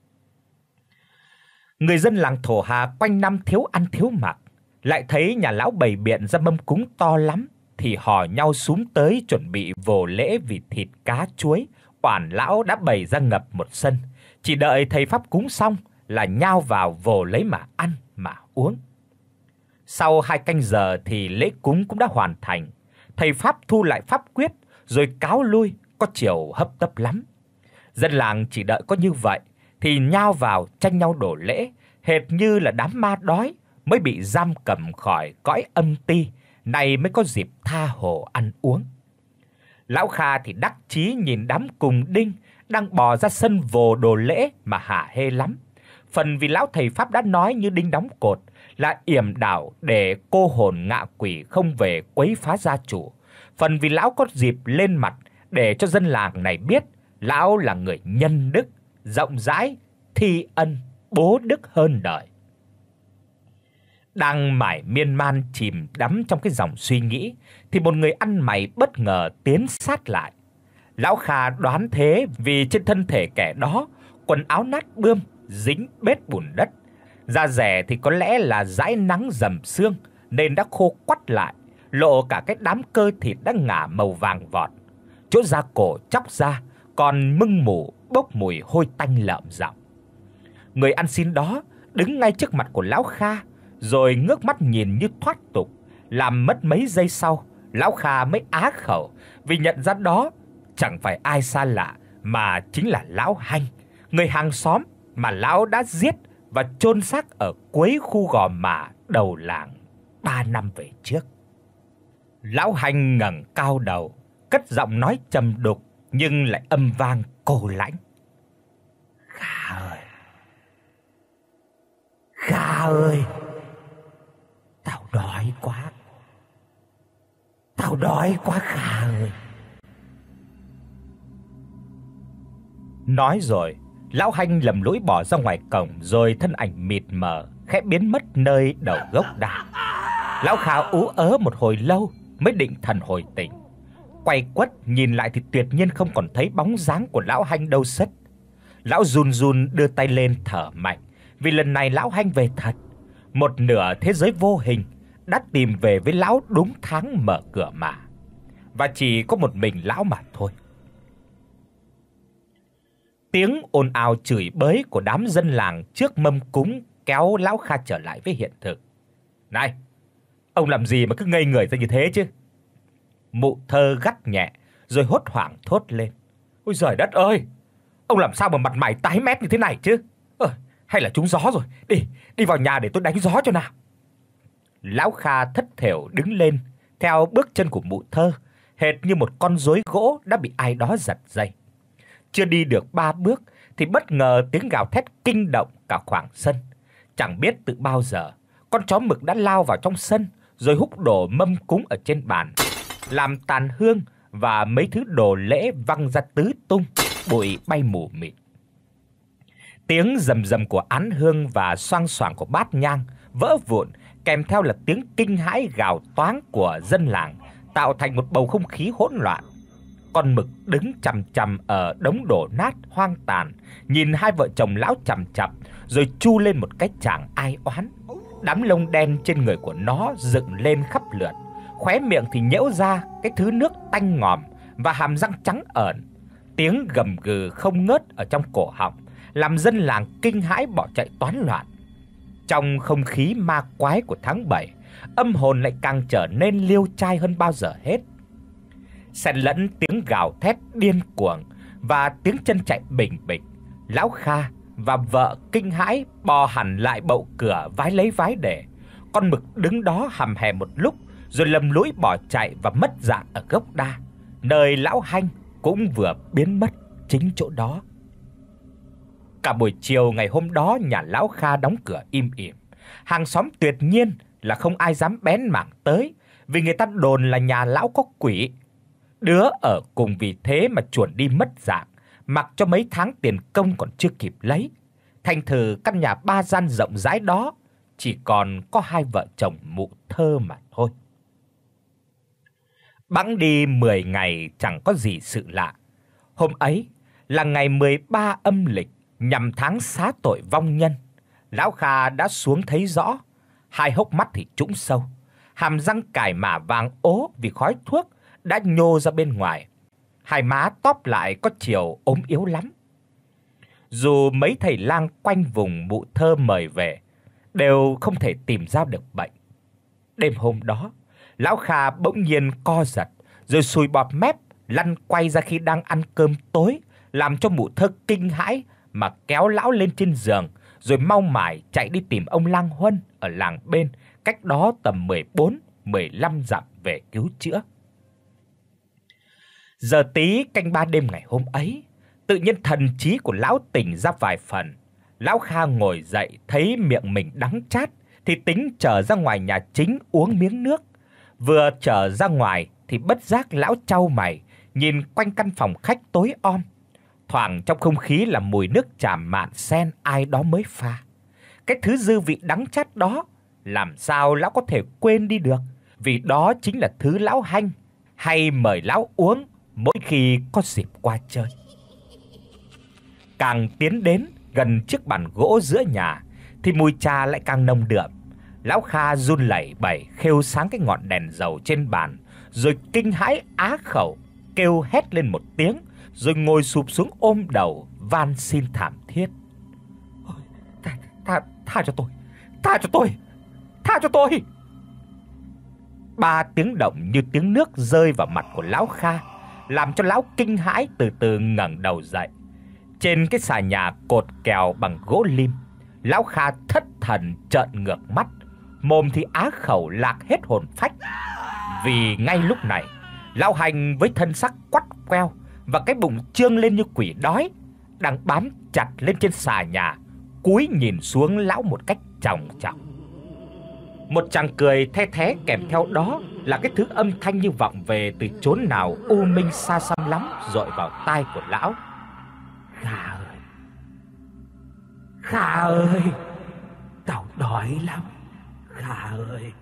Người dân làng Thổ Hà quanh năm thiếu ăn thiếu mặc, lại thấy nhà lão bày biện ra mâm cúng to lắm thì hò nhau xúm tới chuẩn bị vồ lễ vì thịt cá chuối. Oản lão đã bày ra ngập một sân, chỉ đợi thầy pháp cúng xong là nhao vào vồ lấy mà ăn mà uống. Sau hai canh giờ thì lễ cúng cũng đã hoàn thành. Thầy pháp thu lại pháp quyết rồi cáo lui, có chiều hấp tấp lắm. Dân làng chỉ đợi có như vậy thì nhao vào tranh nhau đổ lễ, hệt như là đám ma đói mới bị giam cầm khỏi cõi âm ti, này mới có dịp tha hồ ăn uống. Lão Kha thì đắc chí nhìn đám cùng đinh đang bò ra sân vồ đồ lễ mà hả hê lắm. Phần vì lão thầy pháp đã nói như đinh đóng cột là yểm đảo để cô hồn ngạ quỷ không về quấy phá gia chủ. Phần vì lão có dịp lên mặt để cho dân làng này biết lão là người nhân đức, rộng rãi, thi ân, bố đức hơn đời. Đang mải miên man chìm đắm trong cái dòng suy nghĩ thì một người ăn mày bất ngờ tiến sát lại. Lão Kha đoán thế vì trên thân thể kẻ đó quần áo nát bươm, dính bết bùn đất, da dẻ thì có lẽ là dãi nắng dầm sương nên đã khô quắt lại, lộ cả cái đám cơ thịt đã ngả màu vàng vọt. Chỗ da cổ chóc ra còn mưng mủ bốc mùi hôi tanh lợm giọng. Người ăn xin đó đứng ngay trước mặt của lão Kha, rồi ngước mắt nhìn như thoát tục. Làm mất mấy giây sau, lão Kha mới á khẩu vì nhận ra đó chẳng phải ai xa lạ mà chính là lão Hanh, người hàng xóm mà lão đã giết và chôn xác ở cuối khu Gò Mả đầu làng ba năm về trước. Lão Hanh ngẩng cao đầu, cất giọng nói trầm đục nhưng lại âm vang cô lãnh. "Kha ơi, Kha ơi, tao đói quá. Tao đói quá Kha ơi." Nói rồi, lão Hanh lầm lũi bỏ ra ngoài cổng, rồi thân ảnh mịt mờ khẽ biến mất nơi đầu gốc đa. Lão Kha ú ớ một hồi lâu mới định thần hồi tỉnh. Quay quắt nhìn lại thì tuyệt nhiên không còn thấy bóng dáng của lão Hanh đâu sất. Lão run run đưa tay lên thở mạnh, vì lần này lão Hanh về thật. Một nửa thế giới vô hình đã tìm về với lão đúng tháng mở cửa mà. Và chỉ có một mình lão mà thôi. Tiếng ồn ào chửi bới của đám dân làng trước mâm cúng kéo lão Kha trở lại với hiện thực. "Này, ông làm gì mà cứ ngây người ra như thế chứ?" Mụ Thơ gắt nhẹ rồi hốt hoảng thốt lên. "Ôi giời đất ơi, ông làm sao mà mặt mày tái mét như thế này chứ? Ờ, hay là trúng gió rồi? Đi, đi vào nhà để tôi đánh gió cho nào." Lão Kha thất thểu đứng lên theo bước chân của mụ Thơ, hệt như một con rối gỗ đã bị ai đó giật dây. Chưa đi được ba bước thì bất ngờ tiếng gào thét kinh động cả khoảng sân. Chẳng biết từ bao giờ, con chó mực đã lao vào trong sân rồi húc đổ mâm cúng ở trên bàn, làm tàn hương và mấy thứ đồ lễ văng ra tứ tung, bụi bay mù mịt. Tiếng rầm rầm của án hương và xoang xoảng của bát nhang vỡ vụn, kèm theo là tiếng kinh hãi gào toáng của dân làng, tạo thành một bầu không khí hỗn loạn. Con mực đứng chằm chằm ở đống đổ nát hoang tàn, nhìn hai vợ chồng lão chằm chằm rồi chu lên một cái tràng ai oán. Đám lông đen trên người của nó dựng lên khắp lượt, khóe miệng thì nhễu ra cái thứ nước tanh ngòm và hàm răng trắng ởn. Tiếng gầm gừ không ngớt ở trong cổ họng, làm dân làng kinh hãi bỏ chạy toán loạn. Trong không khí ma quái của tháng bảy, âm hồn lại càng trở nên liêu trai hơn bao giờ hết. Xen lẫn tiếng gào thét điên cuồng và tiếng chân chạy bình bịch, lão Kha và vợ kinh hãi bò hẳn lại bậu cửa vái lấy vái để. Con mực đứng đó hầm hè một lúc rồi lầm lũi bỏ chạy và mất dạng ở gốc đa, nơi lão Hanh cũng vừa biến mất chính chỗ đó. Cả buổi chiều ngày hôm đó, nhà lão Kha đóng cửa im ỉm. Hàng xóm tuyệt nhiên là không ai dám bén mảng tới, vì người ta đồn là nhà lão có quỷ. Đứa ở cùng vì thế mà chuồn đi mất dạng, mặc cho mấy tháng tiền công còn chưa kịp lấy. Thành thử căn nhà ba gian rộng rãi đó chỉ còn có hai vợ chồng mụ Thơ mà thôi. Bẵng đi mười ngày chẳng có gì sự lạ. Hôm ấy là ngày mười ba âm lịch, nhằm tháng xá tội vong nhân. Lão Kha đã xuống thấy rõ, hai hốc mắt thì trũng sâu, hàm răng cải mả vàng ố vì khói thuốc đã nhô ra bên ngoài. Hai má tóp lại có chiều ốm yếu lắm. Dù mấy thầy lang quanh vùng mụ Thơ mời về đều không thể tìm ra được bệnh. Đêm hôm đó, lão Kha bỗng nhiên co giật, rồi sùi bọt mép lăn quay ra khi đang ăn cơm tối, làm cho mụ Thơ kinh hãi mà kéo lão lên trên giường, rồi mau mải chạy đi tìm ông Lang Huân ở làng bên, cách đó tầm mười bốn mười lăm dặm về cứu chữa. Giờ tí canh ba đêm ngày hôm ấy, tự nhiên thần trí của lão tỉnh ra vài phần. Lão Kha ngồi dậy thấy miệng mình đắng chát thì tính trở ra ngoài nhà chính uống miếng nước. Vừa trở ra ngoài thì bất giác lão chau mày, nhìn quanh căn phòng khách tối om. Thoảng trong không khí là mùi nước tràm mạn sen ai đó mới pha. Cái thứ dư vị đắng chát đó làm sao lão có thể quên đi được, vì đó chính là thứ lão Hanh hay mời lão uống mỗi khi có dịp qua chơi. Càng tiến đến gần chiếc bàn gỗ giữa nhà thì mùi trà lại càng nồng đượm. Lão Kha run lẩy bẩy khêu sáng cái ngọn đèn dầu trên bàn, rồi kinh hãi á khẩu, kêu hét lên một tiếng, rồi ngồi sụp xuống ôm đầu van xin thảm thiết. "Ôi, tha tha tha cho tôi, tha cho tôi, tha cho tôi." Ba tiếng động như tiếng nước rơi vào mặt của lão Kha, làm cho lão kinh hãi từ từ ngẩng đầu dậy. Trên cái xà nhà cột kèo bằng gỗ lim, lão Kha thất thần trợn ngược mắt, mồm thì á khẩu lạc hết hồn phách. Vì ngay lúc này, lão Hành với thân xác quắt queo và cái bụng trương lên như quỷ đói, đang bám chặt lên trên xà nhà, cúi nhìn xuống lão một cách chòng chọc. Một tràng cười the thé kèm theo đó là cái thứ âm thanh như vọng về từ chốn nào u minh xa xăm lắm dội vào tai của lão. "Kha ơi, Kha ơi, tao đói lắm, Kha ơi."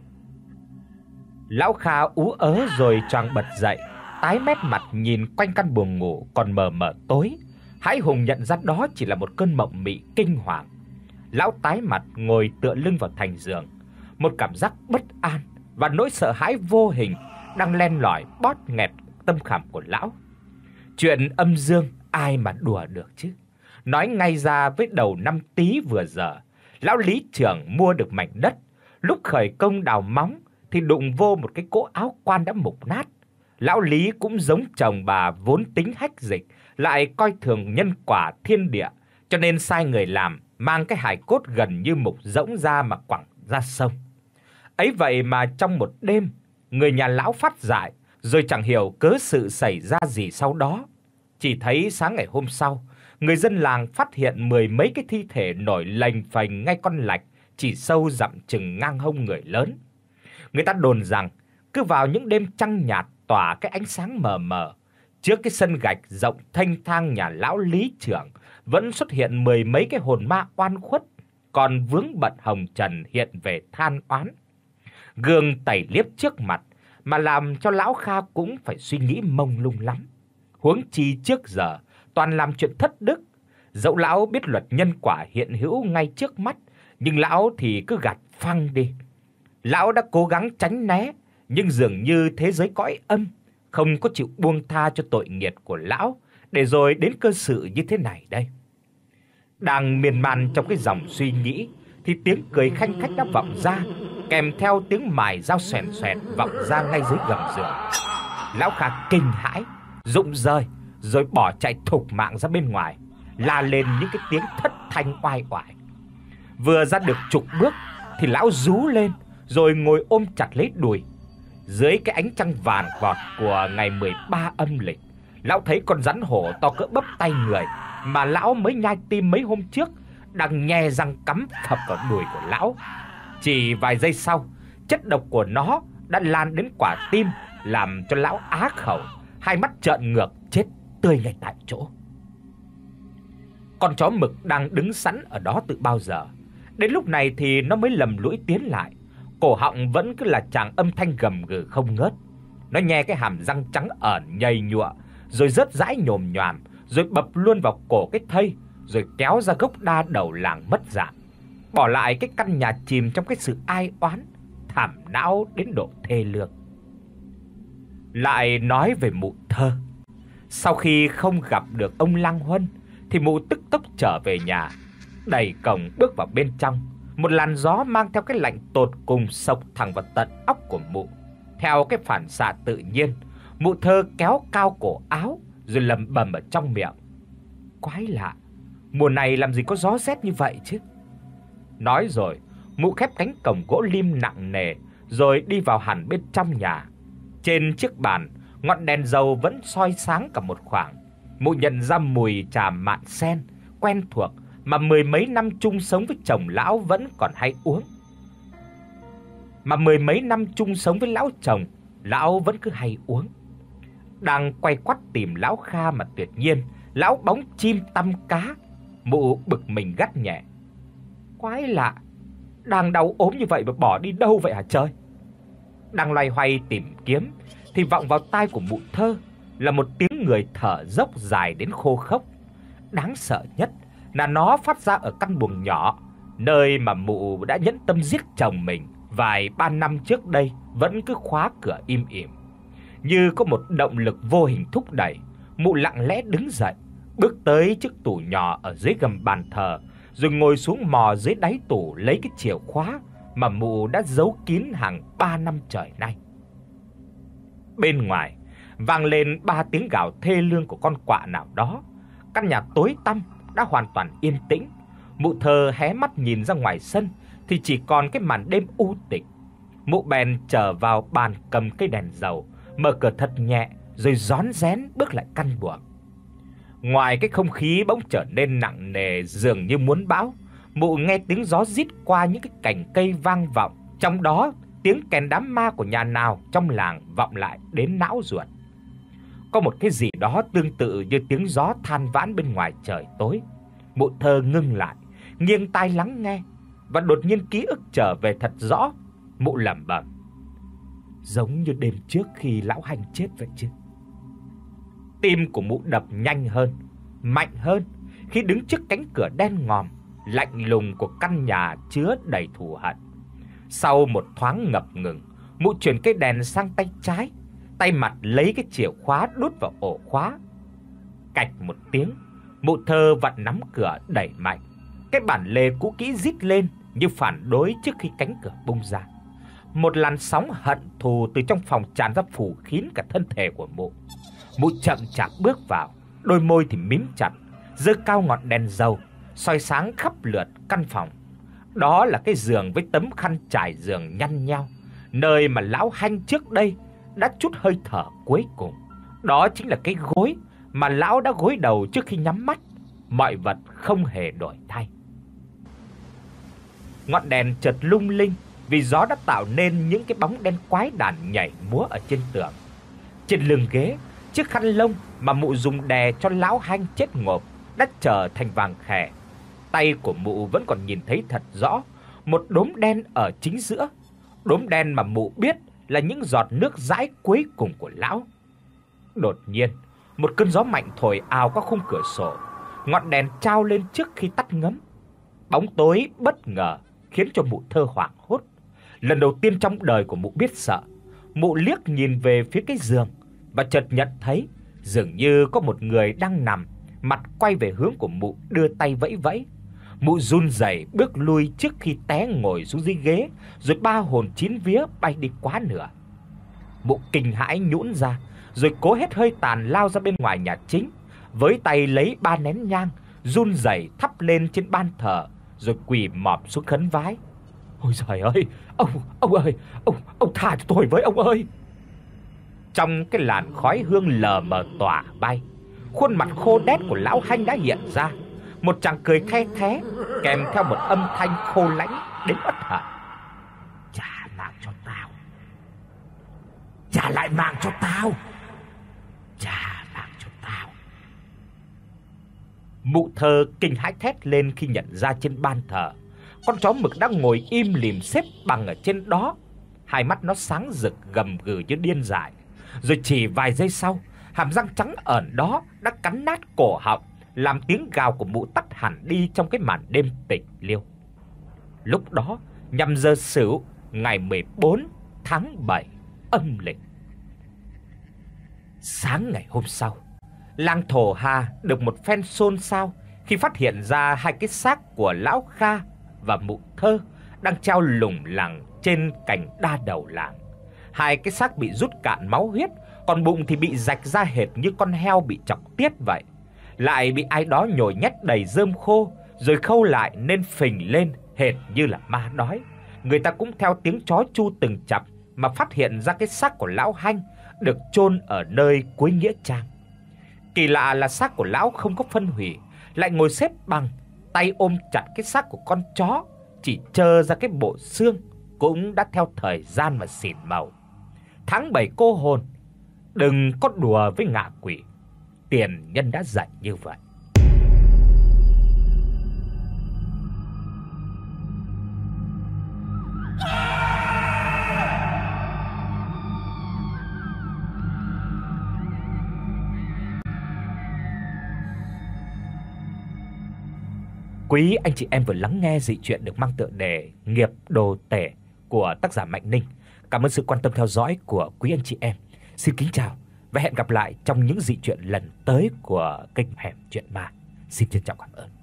Lão Kha ú ớ rồi choàng bật dậy, tái mét mặt nhìn quanh căn buồng ngủ còn mờ mờ tối. Hãi hùng nhận ra đó chỉ là một cơn mộng mị kinh hoàng. Lão tái mặt ngồi tựa lưng vào thành giường, một cảm giác bất an và nỗi sợ hãi vô hình đang len lỏi bót nghẹt tâm khảm của lão. Chuyện âm dương ai mà đùa được chứ. Nói ngay ra với đầu năm Tý vừa giờ, lão lý trưởng mua được mảnh đất, lúc khởi công đào móng thì đụng vô một cái cỗ áo quan đã mục nát. Lão Lý cũng giống chồng bà vốn tính hách dịch, lại coi thường nhân quả thiên địa, cho nên sai người làm mang cái hài cốt gần như mục rỗng ra mà quẳng ra sông. Ấy vậy mà trong một đêm, người nhà lão phát dại, rồi chẳng hiểu cớ sự xảy ra gì sau đó. Chỉ thấy sáng ngày hôm sau, người dân làng phát hiện mười mấy cái thi thể nổi lềnh phềnh ngay con lạch, chỉ sâu dặm chừng ngang hông người lớn. Người ta đồn rằng cứ vào những đêm trăng nhạt tỏa cái ánh sáng mờ mờ, trước cái sân gạch rộng thênh thang nhà lão lý trưởng vẫn xuất hiện mười mấy cái hồn ma oan khuất, còn vướng bận hồng trần hiện về than oán. Gương tẩy liếp trước mặt mà làm cho lão Kha cũng phải suy nghĩ mông lung lắm. Huống chi trước giờ toàn làm chuyện thất đức, dẫu lão biết luật nhân quả hiện hữu ngay trước mắt, nhưng lão thì cứ gạt phăng đi. Lão đã cố gắng tránh né, nhưng dường như thế giới cõi âm không có chịu buông tha cho tội nghiệp của lão, để rồi đến cơ sự như thế này đây. Đang miên man trong cái dòng suy nghĩ thì tiếng cười khanh khách đã vọng ra, kèm theo tiếng mài dao xoèn xoẹt vọng ra ngay dưới gầm giường. Lão Kha kinh hãi, rụng rời rồi bỏ chạy thục mạng ra bên ngoài, la lên những cái tiếng thất thanh oai oải. Vừa ra được chục bước thì lão rú lên rồi ngồi ôm chặt lấy đùi. Dưới cái ánh trăng vàng vọt của ngày mười ba âm lịch, lão thấy con rắn hổ to cỡ bắp tay người mà lão mới nhai tim mấy hôm trước đang nhe răng cắm phập vào đùi của lão. Chỉ vài giây sau, chất độc của nó đã lan đến quả tim, làm cho lão á khẩu, hai mắt trợn ngược chết tươi ngay tại chỗ. Con chó mực đang đứng sẵn ở đó từ bao giờ, đến lúc này thì nó mới lầm lũi tiến lại, cổ họng vẫn cứ là tràng âm thanh gầm gừ không ngớt. Nó nhe cái hàm răng trắng ẩn nhầy nhụa, rồi rớt rãi nhồm nhoàm, rồi bập luôn vào cổ cái thây, rồi kéo ra gốc đa đầu làng mất dạng, bỏ lại cái căn nhà chìm trong cái sự ai oán, thảm não đến độ thê lương. Lại nói về mụ Thơ. Sau khi không gặp được ông Lăng Huân thì mụ tức tốc trở về nhà, đẩy cổng bước vào bên trong. Một làn gió mang theo cái lạnh tột cùng xộc thẳng vào tận óc của mụ. Theo cái phản xạ tự nhiên, mụ Thơ kéo cao cổ áo rồi lẩm bẩm ở trong miệng: "Quái lạ, mùa này làm gì có gió rét như vậy chứ." Nói rồi, mụ khép cánh cổng gỗ lim nặng nề rồi đi vào hẳn bên trong nhà. Trên chiếc bàn, ngọn đèn dầu vẫn soi sáng cả một khoảng. Mụ nhận ra mùi trà mạn sen quen thuộc mà mười mấy năm chung sống với chồng lão vẫn còn hay uống. Mà mười mấy năm chung sống với lão chồng, lão vẫn cứ hay uống. Đang quay quắt tìm lão Kha mà tuyệt nhiên lão bóng chim tăm cá. Mụ bực mình gắt nhẹ: "Quái lạ, đang đau ốm như vậy mà bỏ đi đâu vậy hả trời?" Đang loay hoay tìm kiếm thì vọng vào tai của mụ Thơ là một tiếng người thở dốc dài đến khô khốc. Đáng sợ nhất là nó phát ra ở căn buồng nhỏ nơi mà mụ đã nhẫn tâm giết chồng mình vài ba năm trước đây vẫn cứ khóa cửa im ỉm. Như có một động lực vô hình thúc đẩy, mụ lặng lẽ đứng dậy, bước tới chiếc tủ nhỏ ở dưới gầm bàn thờ, rồi ngồi xuống mò dưới đáy tủ lấy cái chìa khóa mà mụ đã giấu kín hàng ba năm trời nay. Bên ngoài vang lên ba tiếng gào thê lương của con quạ nào đó. Căn nhà tối tăm đã hoàn toàn yên tĩnh. Mụ Thơ hé mắt nhìn ra ngoài sân thì chỉ còn cái màn đêm u tịch. Mụ bèn trở vào bàn cầm cây đèn dầu, mở cửa thật nhẹ rồi rón rén bước lại căn buồng. Ngoài cái không khí bỗng trở nên nặng nề dường như muốn bão, mụ nghe tiếng gió rít qua những cái cành cây vang vọng, trong đó tiếng kèn đám ma của nhà nào trong làng vọng lại đến não ruột. Có một cái gì đó tương tự như tiếng gió than vãn bên ngoài trời tối. Mụ Thơ ngưng lại, nghiêng tai lắng nghe và đột nhiên ký ức trở về thật rõ. Mụ lẩm bẩm: giống như đêm trước khi lão Hành chết vậy chứ. Tim của mụ đập nhanh hơn, mạnh hơn khi đứng trước cánh cửa đen ngòm, lạnh lùng của căn nhà chứa đầy thù hận. Sau một thoáng ngập ngừng, mụ chuyển cái đèn sang tay trái, tay mặt lấy cái chìa khóa đút vào ổ khóa. Cạch một tiếng, mụ Thơ vặn nắm cửa đẩy mạnh. Cái bản lề cũ kỹ rít lên như phản đối trước khi cánh cửa bung ra. Một làn sóng hận thù từ trong phòng tràn ra phủ kín cả thân thể của mụ. Mụ chậm chạp bước vào, đôi môi thì mím chặt, giơ cao ngọn đèn dầu, soi sáng khắp lượt căn phòng. Đó là cái giường với tấm khăn trải giường nhăn nheo, nơi mà lão Hanh trước đây đã trút hơi thở cuối cùng. Đó chính là cái gối mà lão đã gối đầu trước khi nhắm mắt. Mọi vật không hề đổi thay. Ngọn đèn chợt lung linh vì gió đã tạo nên những cái bóng đen quái đản nhảy múa ở trên tường. Trên lưng ghế, chiếc khăn lông mà mụ dùng đè cho lão Hanh chết ngộp đã trở thành vàng khè. Tay của mụ vẫn còn nhìn thấy thật rõ một đốm đen ở chính giữa, đốm đen mà mụ biết là những giọt nước dãi cuối cùng của lão. Đột nhiên, một cơn gió mạnh thổi ào qua khung cửa sổ, ngọn đèn trao lên trước khi tắt ngấm. Bóng tối bất ngờ khiến cho mụ Thơ hoảng hốt. Lần đầu tiên trong đời của mụ biết sợ, mụ liếc nhìn về phía cái giường và chợt nhận thấy dường như có một người đang nằm, mặt quay về hướng của mụ, đưa tay vẫy vẫy. Mụ run rẩy bước lui trước khi té ngồi xuống dưới ghế, rồi ba hồn chín vía bay đi quá nửa. Mụ kinh hãi nhũn ra, rồi cố hết hơi tàn lao ra bên ngoài nhà chính, với tay lấy ba nén nhang, run rẩy thắp lên trên ban thờ, rồi quỳ mọp xuống khấn vái. Ôi trời ơi, ông ông ơi, ông ông tha cho tôi với ông ơi. Trong cái làn khói hương lờ mờ tỏa bay, khuôn mặt khô đét của lão Hanh đã hiện ra, một tràng cười the thé kèm theo một âm thanh khô lãnh đến uất hận. Trả mạng cho tao. Trả lại mạng cho tao. Trả mạng cho tao. Mụ Thơ kinh hãi thét lên khi nhận ra trên ban thờ, con chó mực đang ngồi im lìm xếp bằng ở trên đó. Hai mắt nó sáng rực gầm gừ như điên dại. Rồi chỉ vài giây sau, hàm răng trắng ẩn đó đã cắn nát cổ họng, làm tiếng gào của mụ tắt hẳn đi trong cái màn đêm tịch liêu. Lúc đó, nhằm giờ Sửu, ngày mười bốn tháng bảy âm lịch. Sáng ngày hôm sau, làng Thổ Hà được một phen xôn xao khi phát hiện ra hai cái xác của lão Kha và mụ Thơ đang treo lủng lẳng trên cành đa đầu làng. Hai cái xác bị rút cạn máu huyết, còn bụng thì bị rạch ra hệt như con heo bị chọc tiết vậy. Lại bị ai đó nhồi nhét đầy rơm khô, rồi khâu lại nên phình lên hệt như là ma đói. Người ta cũng theo tiếng chó chu từng chập mà phát hiện ra cái xác của lão Hanh được chôn ở nơi cuối nghĩa trang. Kỳ lạ là xác của lão không có phân hủy, lại ngồi xếp bằng, tay ôm chặt cái xác của con chó, chỉ trơ ra cái bộ xương cũng đã theo thời gian mà xỉn màu. Tháng bảy cô hồn, đừng có đùa với ngạ quỷ. Tiền nhân đã dạy như vậy. Quý anh chị em vừa lắng nghe dị truyện được mang tựa đề Nghiệp Đồ Tể của tác giả Mạnh Ninh. Cảm ơn sự quan tâm theo dõi của quý anh chị em. Xin kính chào và hẹn gặp lại trong những dị truyện lần tới của kênh Hẻm Chuyện Ma. Xin trân trọng cảm ơn.